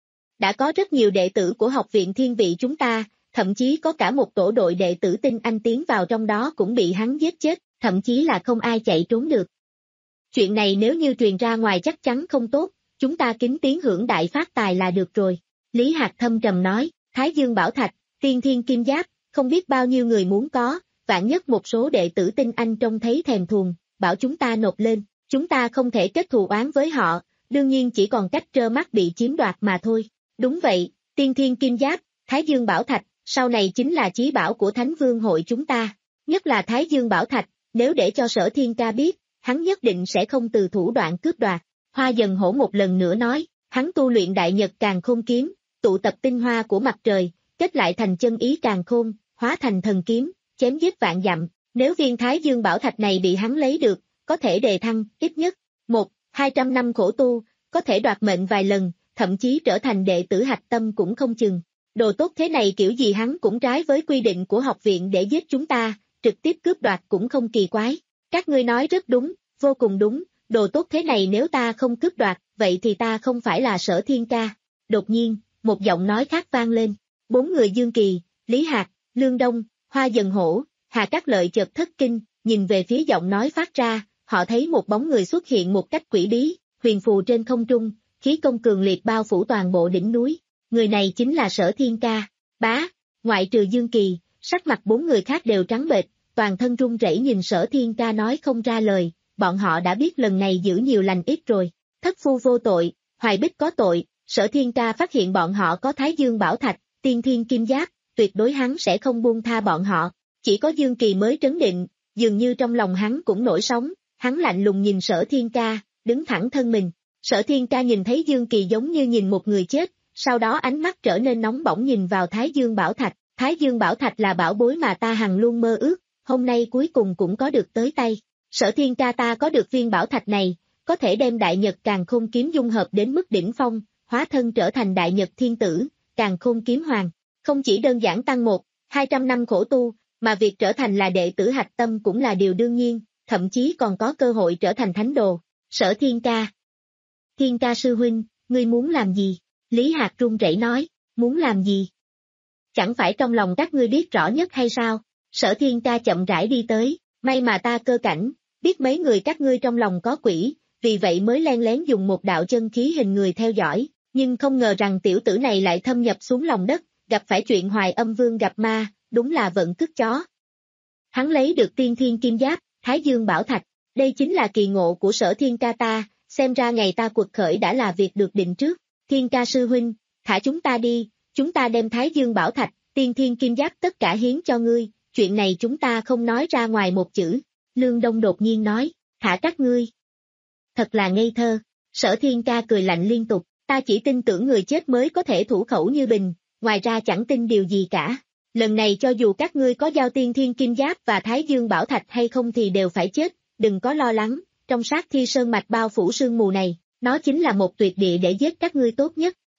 Đã có rất nhiều đệ tử của học viện thiên vị chúng ta, thậm chí có cả một tổ đội đệ tử tinh anh tiến vào trong đó cũng bị hắn giết chết, thậm chí là không ai chạy trốn được. Chuyện này nếu như truyền ra ngoài chắc chắn không tốt, chúng ta kính tiếng hưởng đại phát tài là được rồi. Lý Hạc thâm trầm nói, Thái Dương Bảo Thạch, Tiên Thiên Kim Giáp, không biết bao nhiêu người muốn có, vạn nhất một số đệ tử tinh anh trông thấy thèm thuồng, bảo chúng ta nộp lên, chúng ta không thể kết thù oán với họ, đương nhiên chỉ còn cách trơ mắt bị chiếm đoạt mà thôi. Đúng vậy, Tiên Thiên Kim Giáp, Thái Dương Bảo Thạch, sau này chính là chí bảo của Thánh Vương hội chúng ta, nhất là Thái Dương Bảo Thạch, nếu để cho Sở Thiên Ca biết, hắn nhất định sẽ không từ thủ đoạn cướp đoạt. Hoa Dần Hổ một lần nữa nói, hắn tu luyện Đại Nhật Càn Khôn Kiếm, tụ tập tinh hoa của mặt trời, kết lại thành chân ý càn khôn, hóa thành thần kiếm, chém giết vạn dặm. Nếu viên Thái Dương Bảo Thạch này bị hắn lấy được, có thể đề thăng, ít nhất, một, hai trăm năm khổ tu, có thể đoạt mệnh vài lần, thậm chí trở thành đệ tử hạch tâm cũng không chừng. Đồ tốt thế này kiểu gì hắn cũng trái với quy định của học viện để giết chúng ta, trực tiếp cướp đoạt cũng không kỳ quái. Các ngươi nói rất đúng, vô cùng đúng, đồ tốt thế này nếu ta không cướp đoạt, vậy thì ta không phải là Sở Thiên Ca. Đột nhiên, một giọng nói khác vang lên. Bốn người Dương Kỳ, Lý Hạc, Lương Đông, Hoa Dần Hổ, Hà Cát Lợi chợt thất kinh, nhìn về phía giọng nói phát ra, họ thấy một bóng người xuất hiện một cách quỷ bí, huyền phù trên không trung, khí công cường liệt bao phủ toàn bộ đỉnh núi. Người này chính là Sở Thiên Ca. Bá, ngoại trừ Dương Kỳ, sắc mặt bốn người khác đều trắng bệch, toàn thân run rẩy nhìn Sở Thiên Ca nói không ra lời, bọn họ đã biết lần này giữ nhiều lành ít rồi. Thất phu vô tội, Hoài Bích có tội, Sở Thiên Ca phát hiện bọn họ có Thái Dương Bảo Thạch, Tiên Thiên Kim Giáp, tuyệt đối hắn sẽ không buông tha bọn họ. Chỉ có Dương Kỳ mới trấn định, dường như trong lòng hắn cũng nổi sóng, hắn lạnh lùng nhìn Sở Thiên Ca, đứng thẳng thân mình. Sở Thiên Ca nhìn thấy Dương Kỳ giống như nhìn một người chết, sau đó ánh mắt trở nên nóng bỏng nhìn vào Thái Dương Bảo Thạch. Thái Dương Bảo Thạch là bảo bối mà ta hằng luôn mơ ước, hôm nay cuối cùng cũng có được tới tay. Sở Thiên Ca ta có được viên bảo thạch này, có thể đem Đại Nhật Càn Khôn Kiếm dung hợp đến mức đỉnh phong, hóa thân trở thành Đại Nhật Thiên Tử, Càn Khôn Kiếm Hoàng. Không chỉ đơn giản tăng một, hai trăm năm khổ tu, mà việc trở thành là đệ tử hạch tâm cũng là điều đương nhiên, thậm chí còn có cơ hội trở thành thánh đồ. Sở Thiên Ca. Thiên Ca sư huynh, ngươi muốn làm gì? Lý Hạc run rẩy nói, muốn làm gì? Chẳng phải trong lòng các ngươi biết rõ nhất hay sao? Sở Thiên Ca chậm rãi đi tới, may mà ta cơ cảnh, biết mấy người các ngươi trong lòng có quỷ, vì vậy mới len lén dùng một đạo chân khí hình người theo dõi, nhưng không ngờ rằng tiểu tử này lại thâm nhập xuống lòng đất, gặp phải chuyện Hoài Âm Vương gặp ma, đúng là vận cứt chó. Hắn lấy được Tiên Thiên Kim Giáp, Thái Dương Bảo Thạch, đây chính là kỳ ngộ của Sở Thiên Ca ta, xem ra ngày ta quật khởi đã là việc được định trước. Thiên Ca sư huynh, thả chúng ta đi, chúng ta đem Thái Dương Bảo Thạch, Tiên Thiên Kim Giáp tất cả hiến cho ngươi, chuyện này chúng ta không nói ra ngoài một chữ. Lương Đông đột nhiên nói, thả các ngươi. Thật là ngây thơ. Sở Thiên Ca cười lạnh liên tục, ta chỉ tin tưởng người chết mới có thể thủ khẩu như bình, ngoài ra chẳng tin điều gì cả. Lần này cho dù các ngươi có giao Tiên Thiên Kim Giáp và Thái Dương Bảo Thạch hay không thì đều phải chết, đừng có lo lắng, trong sát thi sơn mạch bao phủ sương mù này, nó chính là một tuyệt địa để giết các ngươi tốt nhất.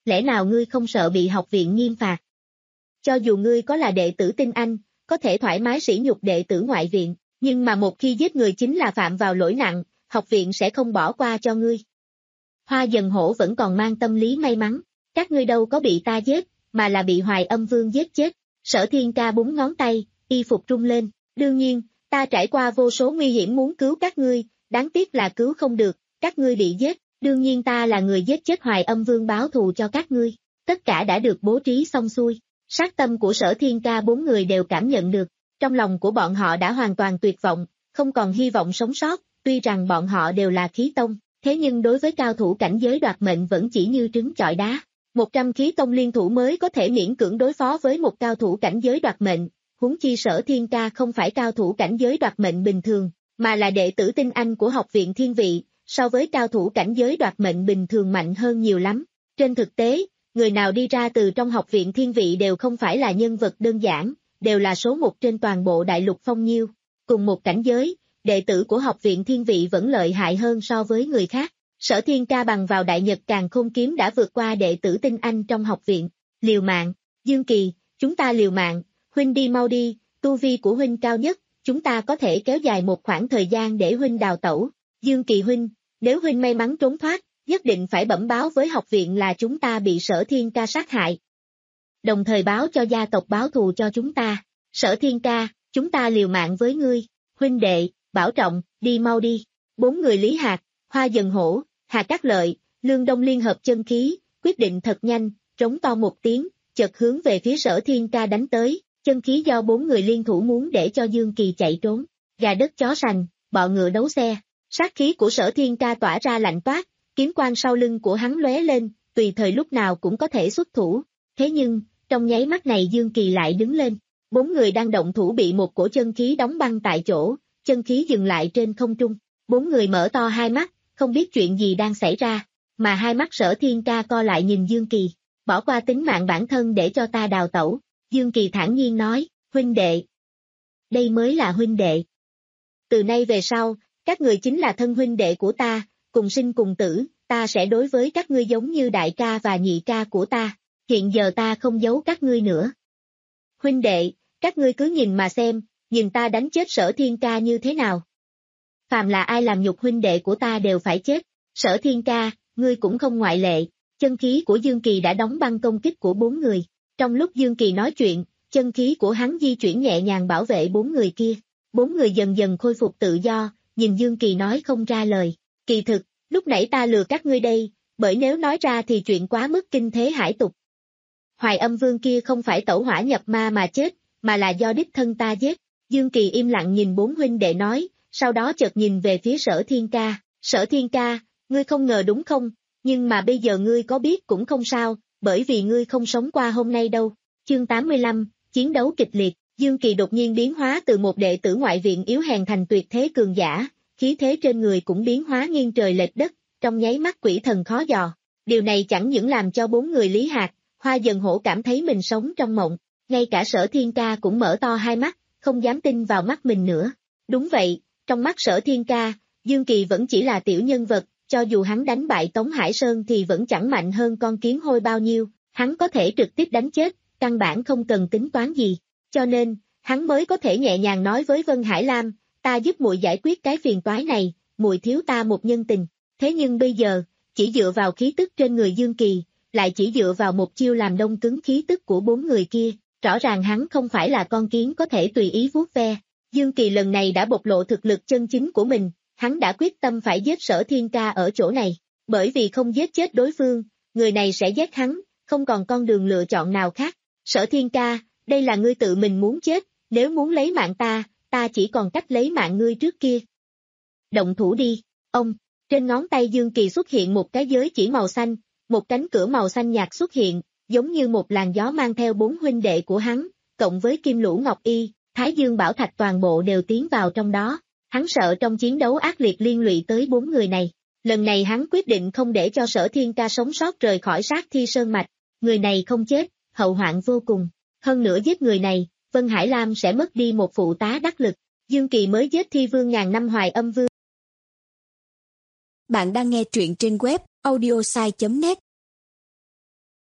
lẽ nào ngươi không sợ bị học viện nghiêm phạt? Cho dù ngươi có là đệ tử tinh anh, có thể thoải mái sỉ nhục đệ tử ngoại viện, nhưng mà một khi giết người chính là phạm vào lỗi nặng, học viện sẽ không bỏ qua cho ngươi. Hoa Dần Hổ vẫn còn mang tâm lý may mắn, các ngươi đâu có bị ta giết, mà là bị Hoài Âm Vương giết chết. Sở Thiên Ca búng ngón tay, y phục rung lên, đương nhiên, ta trải qua vô số nguy hiểm muốn cứu các ngươi, đáng tiếc là cứu không được, các ngươi bị giết, đương nhiên ta là người giết chết Hoài Âm Vương báo thù cho các ngươi, tất cả đã được bố trí xong xuôi. Sát tâm của Sở Thiên Ca bốn người đều cảm nhận được, trong lòng của bọn họ đã hoàn toàn tuyệt vọng, không còn hy vọng sống sót, tuy rằng bọn họ đều là khí tông, thế nhưng đối với cao thủ cảnh giới đoạt mệnh vẫn chỉ như trứng chọi đá. một trăm khí tông liên thủ mới có thể miễn cưỡng đối phó với một cao thủ cảnh giới đoạt mệnh, huống chi Sở Thiên Ca không phải cao thủ cảnh giới đoạt mệnh bình thường, mà là đệ tử tinh anh của học viện Thiên Vị, so với cao thủ cảnh giới đoạt mệnh bình thường mạnh hơn nhiều lắm. Trên thực tế, người nào đi ra từ trong học viện Thiên Vị đều không phải là nhân vật đơn giản, đều là số một trên toàn bộ đại lục phong nhiêu. Cùng một cảnh giới, đệ tử của học viện Thiên Vị vẫn lợi hại hơn so với người khác. Sở Thiên Ca bằng vào Đại Nhật Càn Khôn Kiếm đã vượt qua đệ tử tinh anh trong học viện. Liều mạng, Dương Kỳ, chúng ta liều mạng, huynh đi mau đi, tu vi của huynh cao nhất, chúng ta có thể kéo dài một khoảng thời gian để huynh đào tẩu. Dương Kỳ huynh, nếu huynh may mắn trốn thoát, nhất định phải bẩm báo với học viện là chúng ta bị Sở Thiên Ca sát hại. Đồng thời báo cho gia tộc báo thù cho chúng ta. Sở Thiên Ca, chúng ta liều mạng với ngươi, huynh đệ, Bảo Trọng, đi mau đi. Bốn người Lý Hạc, Hoa Dần Hổ, Hà Cát Lợi, Lương Đông liên hợp chân khí, quyết định thật nhanh, trống to một tiếng, chợt hướng về phía Sở Thiên Ca đánh tới, chân khí do bốn người liên thủ muốn để cho Dương Kỳ chạy trốn. Gà đất chó sành, bọ ngựa đấu xe, sát khí của Sở Thiên Ca tỏa ra lạnh toát, kiếm quang sau lưng của hắn lóe lên, tùy thời lúc nào cũng có thể xuất thủ. Thế nhưng, trong nháy mắt này Dương Kỳ lại đứng lên, bốn người đang động thủ bị một cổ chân khí đóng băng tại chỗ, chân khí dừng lại trên không trung. Bốn người mở to hai mắt, không biết chuyện gì đang xảy ra, mà hai mắt Sở Thiên Ca co lại nhìn Dương Kỳ, bỏ qua tính mạng bản thân để cho ta đào tẩu. Dương Kỳ thản nhiên nói, huynh đệ. Đây mới là huynh đệ. Từ nay về sau, các người chính là thân huynh đệ của ta, cùng sinh cùng tử, ta sẽ đối với các ngươi giống như đại ca và nhị ca của ta, hiện giờ ta không giấu các ngươi nữa. Huynh đệ, các ngươi cứ nhìn mà xem, nhìn ta đánh chết Sở Thiên Ca như thế nào. Phàm là ai làm nhục huynh đệ của ta đều phải chết, Sở Thiên Ca, ngươi cũng không ngoại lệ. Chân khí của Dương Kỳ đã đóng băng công kích của bốn người. Trong lúc Dương Kỳ nói chuyện, chân khí của hắn di chuyển nhẹ nhàng bảo vệ bốn người kia. Bốn người dần dần khôi phục tự do, nhìn Dương Kỳ nói không ra lời. Kỳ thực, lúc nãy ta lừa các ngươi đây, bởi nếu nói ra thì chuyện quá mức kinh thế hải tục. Hoài Âm Vương kia không phải tẩu hỏa nhập ma mà chết, mà là do đích thân ta giết. Dương Kỳ im lặng nhìn bốn huynh đệ nói, sau đó chợt nhìn về phía Sở Thiên Ca. Sở Thiên Ca, ngươi không ngờ đúng không? Nhưng mà bây giờ ngươi có biết cũng không sao, bởi vì ngươi không sống qua hôm nay đâu. Chương tám mươi lăm, chiến đấu kịch liệt, Dương Kỳ đột nhiên biến hóa từ một đệ tử ngoại viện yếu hèn thành tuyệt thế cường giả, khí thế trên người cũng biến hóa nghiêng trời lệch đất, trong nháy mắt quỷ thần khó dò. Điều này chẳng những làm cho bốn người Lý Hạc, Hoa Dần Hổ cảm thấy mình sống trong mộng, ngay cả Sở Thiên Ca cũng mở to hai mắt, không dám tin vào mắt mình nữa. Đúng vậy, trong mắt Sở Thiên Ca, Dương Kỳ vẫn chỉ là tiểu nhân vật, cho dù hắn đánh bại Tống Hải Sơn thì vẫn chẳng mạnh hơn con kiến hôi bao nhiêu, hắn có thể trực tiếp đánh chết, căn bản không cần tính toán gì, cho nên, hắn mới có thể nhẹ nhàng nói với Vân Hải Lam, ta giúp muội giải quyết cái phiền toái này, muội thiếu ta một nhân tình. Thế nhưng bây giờ, chỉ dựa vào khí tức trên người Dương Kỳ, lại chỉ dựa vào một chiêu làm đông cứng khí tức của bốn người kia, rõ ràng hắn không phải là con kiến có thể tùy ý vuốt ve. Dương Kỳ lần này đã bộc lộ thực lực chân chính của mình, hắn đã quyết tâm phải giết Sở Thiên Ca ở chỗ này, bởi vì không giết chết đối phương, người này sẽ giết hắn, không còn con đường lựa chọn nào khác. Sở Thiên Ca, đây là ngươi tự mình muốn chết, nếu muốn lấy mạng ta, ta chỉ còn cách lấy mạng ngươi trước kia. Động thủ đi, ông, trên ngón tay Dương Kỳ xuất hiện một cái giới chỉ màu xanh, một cánh cửa màu xanh nhạt xuất hiện, giống như một làn gió mang theo bốn huynh đệ của hắn, cộng với Kim Lũ Ngọc Y, Thái Dương Bảo Thạch toàn bộ đều tiến vào trong đó. Hắn sợ trong chiến đấu ác liệt liên lụy tới bốn người này. Lần này hắn quyết định không để cho Sở Thiên Ca sống sót rời khỏi Sát Thi Sơn Mạch. Người này không chết, hậu hoạn vô cùng. Hơn nữa giết người này, Vân Hải Lam sẽ mất đi một phụ tá đắc lực. Dương Kỳ mới giết Thi Vương ngàn năm Hoài Âm Vương. Bạn đang nghe truyện trên web audiosai chấm net.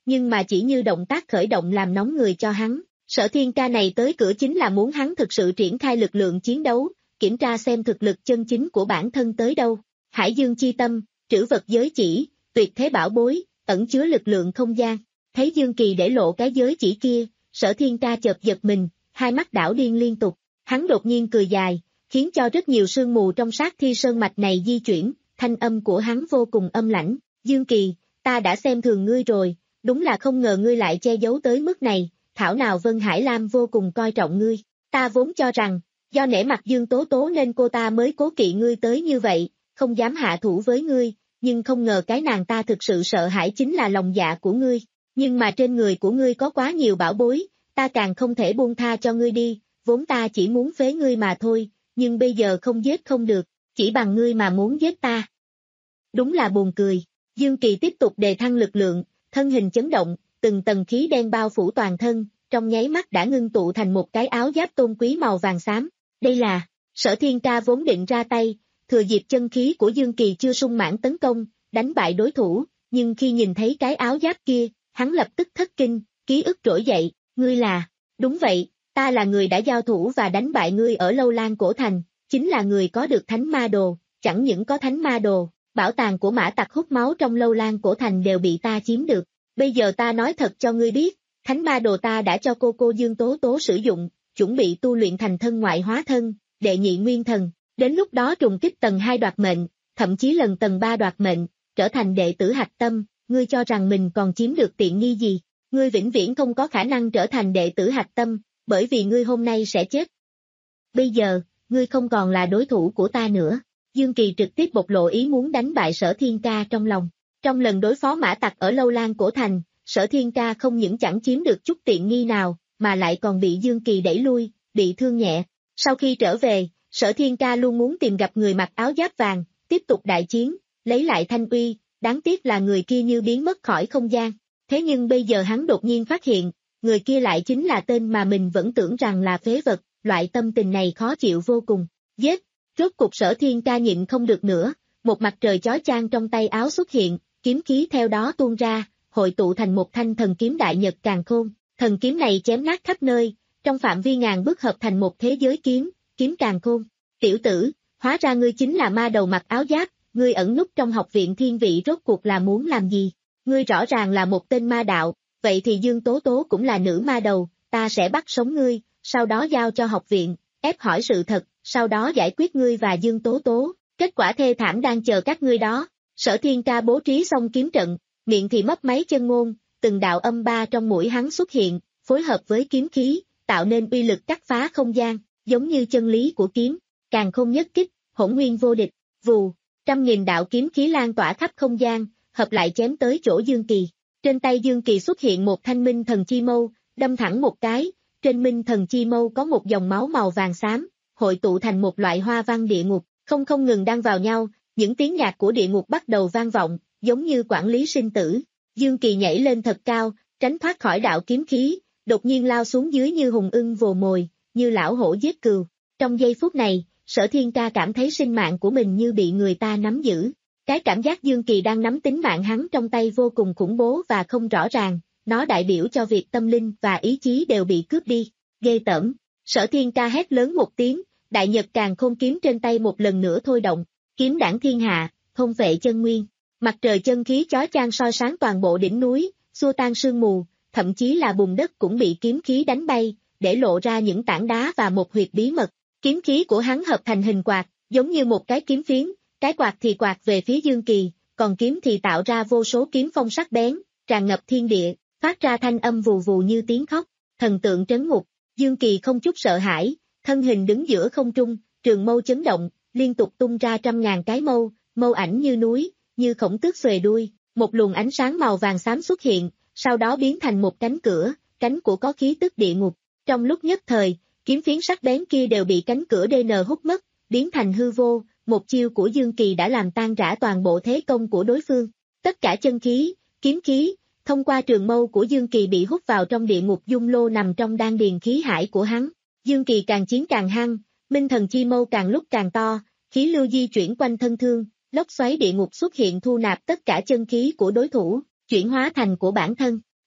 nhưng mà chỉ như động tác khởi động làm nóng người cho hắn. Sở Thiên Ca này tới cửa chính là muốn hắn thực sự triển khai lực lượng chiến đấu, kiểm tra xem thực lực chân chính của bản thân tới đâu. Hải Dương chi tâm, trữ vật giới chỉ, tuyệt thế bảo bối, ẩn chứa lực lượng không gian. Thấy Dương Kỳ để lộ cái giới chỉ kia, Sở Thiên Ca chợt giật mình, hai mắt đảo điên liên tục. Hắn đột nhiên cười dài, khiến cho rất nhiều sương mù trong sát thi sơn mạch này di chuyển, thanh âm của hắn vô cùng âm lãnh. Dương Kỳ, ta đã xem thường ngươi rồi, đúng là không ngờ ngươi lại che giấu tới mức này, thảo nào Vân Hải Lam vô cùng coi trọng ngươi. Ta vốn cho rằng, do nể mặt Dương Tố Tố nên cô ta mới cố kỵ ngươi tới như vậy, không dám hạ thủ với ngươi, nhưng không ngờ cái nàng ta thực sự sợ hãi chính là lòng dạ của ngươi. Nhưng mà trên người của ngươi có quá nhiều bảo bối, ta càng không thể buông tha cho ngươi đi, vốn ta chỉ muốn phế ngươi mà thôi, nhưng bây giờ không giết không được, chỉ bằng ngươi mà muốn giết ta. Đúng là buồn cười. Dương Kỳ tiếp tục đề thăng lực lượng, thân hình chấn động, từng tầng khí đen bao phủ toàn thân, trong nháy mắt đã ngưng tụ thành một cái áo giáp tôn quý màu vàng xám. Đây là, Sở Thiên Ca vốn định ra tay, thừa dịp chân khí của Dương Kỳ chưa sung mãn tấn công, đánh bại đối thủ, nhưng khi nhìn thấy cái áo giáp kia, hắn lập tức thất kinh, ký ức trỗi dậy, ngươi là, đúng vậy, ta là người đã giao thủ và đánh bại ngươi ở Lâu Lan Cổ Thành, chính là người có được thánh ma đồ, chẳng những có thánh ma đồ, bảo tàng của mã tặc hút máu trong Lâu Lan Cổ Thành đều bị ta chiếm được. Bây giờ ta nói thật cho ngươi biết, thánh ma đồ ta đã cho cô cô Dương Tố Tố sử dụng, chuẩn bị tu luyện thành thân ngoại hóa thân, đệ nhị nguyên thần, đến lúc đó trùng kích tầng hai đoạt mệnh, thậm chí lần tầng ba đoạt mệnh, trở thành đệ tử hạch tâm, ngươi cho rằng mình còn chiếm được tiện nghi gì, ngươi vĩnh viễn không có khả năng trở thành đệ tử hạch tâm, bởi vì ngươi hôm nay sẽ chết. Bây giờ, ngươi không còn là đối thủ của ta nữa. Dương Kỳ trực tiếp bộc lộ ý muốn đánh bại Sở Thiên Ca trong lòng. Trong lần đối phó mã tặc ở Lâu Lan Cổ Thành, Sở Thiên Ca không những chẳng chiếm được chút tiện nghi nào, mà lại còn bị Dương Kỳ đẩy lui, bị thương nhẹ. Sau khi trở về, Sở Thiên Ca luôn muốn tìm gặp người mặc áo giáp vàng, tiếp tục đại chiến, lấy lại thanh uy, đáng tiếc là người kia như biến mất khỏi không gian. Thế nhưng bây giờ hắn đột nhiên phát hiện, người kia lại chính là tên mà mình vẫn tưởng rằng là phế vật, loại tâm tình này khó chịu vô cùng. Giết! Rốt cục Sở Thiên Ca nhịn không được nữa, một mặt trời chói chang trong tay áo xuất hiện, kiếm khí theo đó tuôn ra, hội tụ thành một thanh thần kiếm đại nhật càn khôn. Thần kiếm này chém nát khắp nơi, trong phạm vi ngàn bước hợp thành một thế giới kiếm, kiếm càn khôn. Tiểu tử, hóa ra ngươi chính là ma đầu mặc áo giáp, ngươi ẩn núp trong học viện thiên vị rốt cuộc là muốn làm gì? Ngươi rõ ràng là một tên ma đạo, vậy thì Dương Tố Tố cũng là nữ ma đầu, ta sẽ bắt sống ngươi, sau đó giao cho học viện, ép hỏi sự thật, sau đó giải quyết ngươi và Dương Tố Tố, kết quả thê thảm đang chờ các ngươi đó. Sở Thiên Ca bố trí xong kiếm trận, miệng thì mấp máy chân ngôn, từng đạo âm ba trong mũi hắn xuất hiện, phối hợp với kiếm khí, tạo nên uy lực cắt phá không gian, giống như chân lý của kiếm, càng không nhất kích, hỗn nguyên vô địch, vù, trăm nghìn đạo kiếm khí lan tỏa khắp không gian, hợp lại chém tới chỗ Dương Kỳ. Trên tay Dương Kỳ xuất hiện một thanh minh thần chi mâu, đâm thẳng một cái, trên minh thần chi mâu có một dòng máu màu vàng xám, hội tụ thành một loại hoa văn địa ngục, không không ngừng đan vào nhau, những tiếng nhạc của địa ngục bắt đầu vang vọng, giống như quản lý sinh tử. Dương Kỳ nhảy lên thật cao, tránh thoát khỏi đạo kiếm khí, đột nhiên lao xuống dưới như hùng ưng vồ mồi, như lão hổ giết cừu. Trong giây phút này, Sở Thiên Ca cảm thấy sinh mạng của mình như bị người ta nắm giữ. Cái cảm giác Dương Kỳ đang nắm tính mạng hắn trong tay vô cùng khủng bố và không rõ ràng, nó đại biểu cho việc tâm linh và ý chí đều bị cướp đi. Ghê tởm. Sở Thiên Ca hét lớn một tiếng, đại nhật càn khôn kiếm trên tay một lần nữa thôi động, kiếm đảng thiên hạ, thôn vệ chân nguyên. Mặt trời chân khí chói chang soi sáng toàn bộ đỉnh núi, xua tan sương mù, thậm chí là bùn đất cũng bị kiếm khí đánh bay, để lộ ra những tảng đá và một huyệt bí mật. Kiếm khí của hắn hợp thành hình quạt, giống như một cái kiếm phiến, cái quạt thì quạt về phía Dương Kỳ, còn kiếm thì tạo ra vô số kiếm phong sắc bén, tràn ngập thiên địa, phát ra thanh âm vù vù như tiếng khóc. Thần tượng trấn ngục, Dương Kỳ không chút sợ hãi, thân hình đứng giữa không trung, trường mâu chấn động, liên tục tung ra trăm ngàn cái mâu, mâu ảnh như núi, như khổng tước xuề đuôi, một luồng ánh sáng màu vàng xám xuất hiện, sau đó biến thành một cánh cửa, cánh của có khí tức địa ngục. Trong lúc nhất thời, kiếm phiến sắc bén kia đều bị cánh cửa đê en hút mất, biến thành hư vô, một chiêu của Dương Kỳ đã làm tan rã toàn bộ thế công của đối phương. Tất cả chân khí, kiếm khí, thông qua trường mâu của Dương Kỳ bị hút vào trong địa ngục dung lô nằm trong đan điền khí hải của hắn. Dương Kỳ càng chiến càng hăng, minh thần chi mâu càng lúc càng to, khí lưu di chuyển quanh thân thương, lốc xoáy địa ngục xuất hiện thu nạp tất cả chân khí của đối thủ, chuyển hóa thành của bản thân.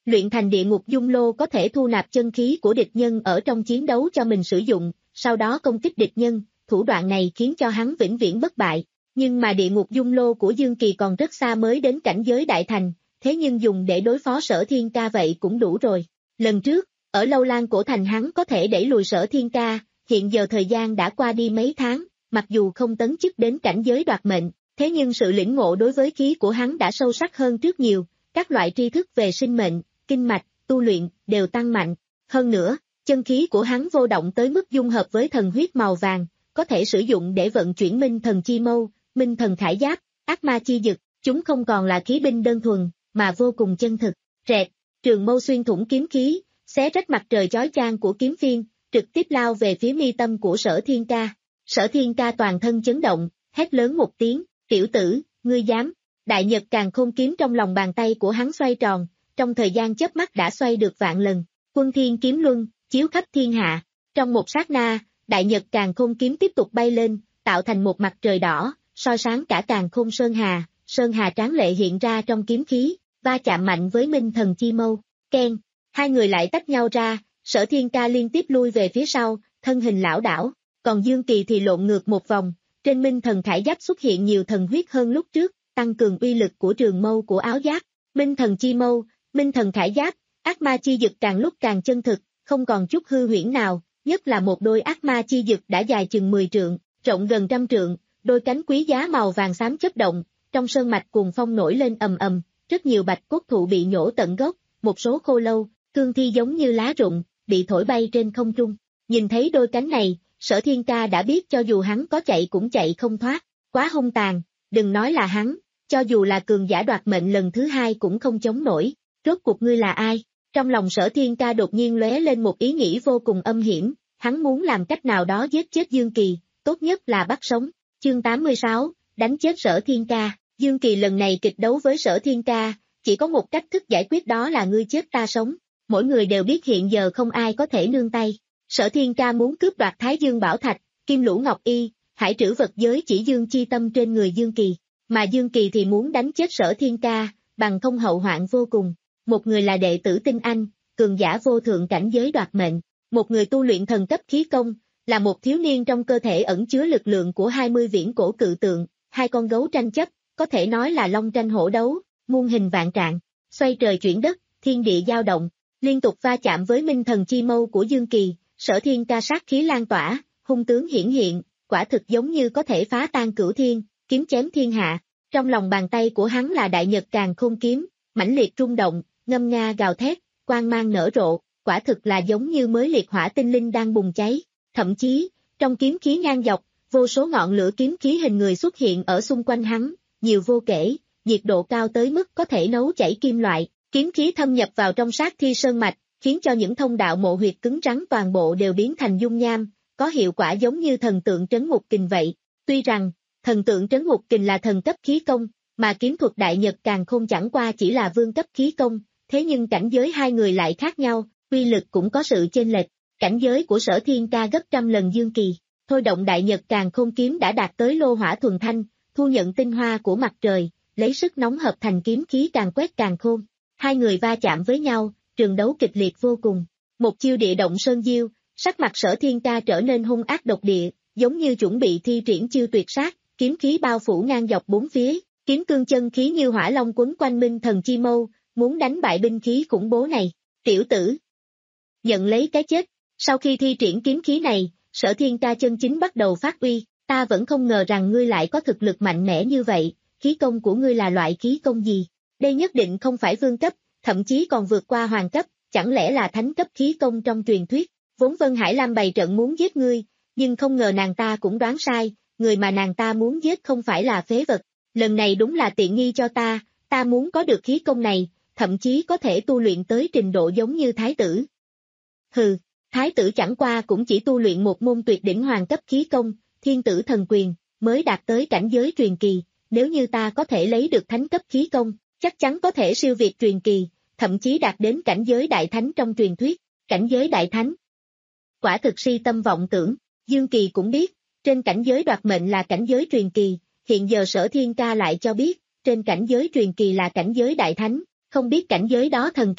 luyện thành địa ngục dung lô có thể thu nạp chân khí của địch nhân ở trong chiến đấu cho mình sử dụng, sau đó công kích địch nhân, thủ đoạn này khiến cho hắn vĩnh viễn bất bại. Nhưng mà địa ngục dung lô của Dương Kỳ còn rất xa mới đến cảnh giới đại thành, thế nhưng dùng để đối phó Sở Thiên Ca vậy cũng đủ rồi. Lần trước, ở Lâu Lan cổ thành hắn có thể đẩy lùi Sở Thiên Ca, hiện giờ thời gian đã qua đi mấy tháng, mặc dù không tấn chức đến cảnh giới đoạt mệnh, thế nhưng sự lĩnh ngộ đối với khí của hắn đã sâu sắc hơn trước nhiều, các loại tri thức về sinh mệnh, kinh mạch, tu luyện, đều tăng mạnh. Hơn nữa, chân khí của hắn vô động tới mức dung hợp với thần huyết màu vàng, có thể sử dụng để vận chuyển minh thần chi mâu, minh thần khải giáp, ác ma chi dực, chúng không còn là khí binh đơn thuần, mà vô cùng chân thực. Rẹt, trường mâu xuyên thủng kiếm khí, xé rách mặt trời chói chang của kiếm phiên, trực tiếp lao về phía mi tâm của Sở Thiên Ca. Sở Thiên Ca toàn thân chấn động, hét lớn một tiếng, tiểu tử, ngươi dám. Đại Nhật Càn Khôn kiếm trong lòng bàn tay của hắn xoay tròn, trong thời gian chớp mắt đã xoay được vạn lần. Quân Thiên kiếm luân, chiếu khắp thiên hạ. Trong một sát na, Đại Nhật Càn Khôn kiếm tiếp tục bay lên, tạo thành một mặt trời đỏ, soi sáng cả Càn Khôn Sơn Hà. Sơn Hà tráng lệ hiện ra trong kiếm khí, va chạm mạnh với minh thần chi mâu. Keng, hai người lại tách nhau ra, Sở Thiên Ca liên tiếp lui về phía sau, thân hình lảo đảo, còn Dương Kỳ thì lộn ngược một vòng, trên minh thần khải giáp xuất hiện nhiều thần huyết hơn lúc trước, tăng cường uy lực của trường mâu của áo giáp. Minh thần chi mâu, minh thần khải giáp, ác ma chi dực càng lúc càng chân thực, không còn chút hư huyễn nào, nhất là một đôi ác ma chi dực đã dài chừng mười trượng, rộng gần trăm trượng, đôi cánh quý giá màu vàng xám chớp động, trong sơn mạch cuồng phong nổi lên ầm ầm, rất nhiều bạch cốt thụ bị nhổ tận gốc, một số khô lâu, cương thi giống như lá rụng, bị thổi bay trên không trung. Nhìn thấy đôi cánh này, Sở Thiên Ca đã biết cho dù hắn có chạy cũng chạy không thoát, quá hung tàn, đừng nói là hắn, cho dù là cường giả đoạt mệnh lần thứ hai cũng không chống nổi. Rốt cuộc ngươi là ai? Trong lòng Sở Thiên Ca đột nhiên lóe lên một ý nghĩ vô cùng âm hiểm, hắn muốn làm cách nào đó giết chết Dương Kỳ, tốt nhất là bắt sống. Chương tám mươi sáu, đánh chết Sở Thiên Ca. Dương Kỳ lần này kịch đấu với Sở Thiên Ca, chỉ có một cách thức giải quyết, đó là ngươi chết ta sống. Mỗi người đều biết hiện giờ không ai có thể nương tay. Sở Thiên Ca muốn cướp đoạt Thái Dương Bảo Thạch, Kim Lũ Ngọc Y, hải trữ vật giới chỉ Dương chi tâm trên người Dương Kỳ, mà Dương Kỳ thì muốn đánh chết Sở Thiên Ca, bằng không hậu hoạn vô cùng. Một người là đệ tử tinh anh, cường giả vô thượng cảnh giới đoạt mệnh, một người tu luyện thần cấp khí công, là một thiếu niên trong cơ thể ẩn chứa lực lượng của hai mươi viễn cổ cự tượng, hai con gấu tranh chấp, có thể nói là long tranh hổ đấu, muôn hình vạn trạng, xoay trời chuyển đất, thiên địa dao động, liên tục va chạm với minh thần chi mâu của Dương Kỳ. Sở Thiên Ca sát khí lan tỏa, hung tướng hiển hiện, quả thực giống như có thể phá tan cửu thiên, kiếm chém thiên hạ. Trong lòng bàn tay của hắn là Đại Nhật Càn Khôn kiếm, mãnh liệt rung động, ngâm nga gào thét, quang mang nở rộ, quả thực là giống như mới liệt hỏa tinh linh đang bùng cháy. Thậm chí, trong kiếm khí ngang dọc, vô số ngọn lửa kiếm khí hình người xuất hiện ở xung quanh hắn, nhiều vô kể, nhiệt độ cao tới mức có thể nấu chảy kim loại. Kiếm khí thâm nhập vào trong sát thi sơn mạch, khiến cho những thông đạo mộ huyệt cứng rắn toàn bộ đều biến thành dung nham, có hiệu quả giống như thần tượng trấn ngục kình vậy. Tuy rằng, thần tượng trấn ngục kình là thần cấp khí công, mà kiếm thuật Đại Nhật Càn Khôn chẳng qua chỉ là vương cấp khí công, thế nhưng cảnh giới hai người lại khác nhau, uy lực cũng có sự chênh lệch. Cảnh giới của Sở Thiên Ca gấp trăm lần Dương Kỳ, thôi động Đại Nhật Càn Khôn kiếm đã đạt tới lô hỏa thuần thanh, thu nhận tinh hoa của mặt trời, lấy sức nóng hợp thành kiếm khí càng quét càng khôn. Hai người va chạm với nhau, trường đấu kịch liệt vô cùng. Một chiêu địa động sơn diêu, sắc mặt Sở Thiên Ca trở nên hung ác độc địa, giống như chuẩn bị thi triển chiêu tuyệt sát, kiếm khí bao phủ ngang dọc bốn phía, kiếm cương chân khí như hỏa long quấn quanh minh thần chi mâu, muốn đánh bại binh khí khủng bố này. Tiểu tử, nhận lấy cái chết. Sau khi thi triển kiếm khí này, Sở Thiên Ca chân chính bắt đầu phát uy, ta vẫn không ngờ rằng ngươi lại có thực lực mạnh mẽ như vậy, khí công của ngươi là loại khí công gì? Đây nhất định không phải vương cấp, thậm chí còn vượt qua hoàng cấp, chẳng lẽ là thánh cấp khí công trong truyền thuyết. Vốn Vân Hải Lam bày trận muốn giết ngươi, nhưng không ngờ nàng ta cũng đoán sai, người mà nàng ta muốn giết không phải là phế vật. Lần này đúng là tiện nghi cho ta, ta muốn có được khí công này, thậm chí có thể tu luyện tới trình độ giống như thái tử. Hừ, thái tử chẳng qua cũng chỉ tu luyện một môn tuyệt đỉnh hoàng cấp khí công, thiên tử thần quyền, mới đạt tới cảnh giới truyền kỳ, nếu như ta có thể lấy được thánh cấp khí công, chắc chắn có thể siêu việt truyền kỳ, thậm chí đạt đến cảnh giới đại thánh trong truyền thuyết. Cảnh giới đại thánh, quả thực si tâm vọng tưởng. Dương Kỳ cũng biết, trên cảnh giới đoạt mệnh là cảnh giới truyền kỳ, hiện giờ Sở Thiên Ca lại cho biết, trên cảnh giới truyền kỳ là cảnh giới đại thánh, không biết cảnh giới đó thần kỳ,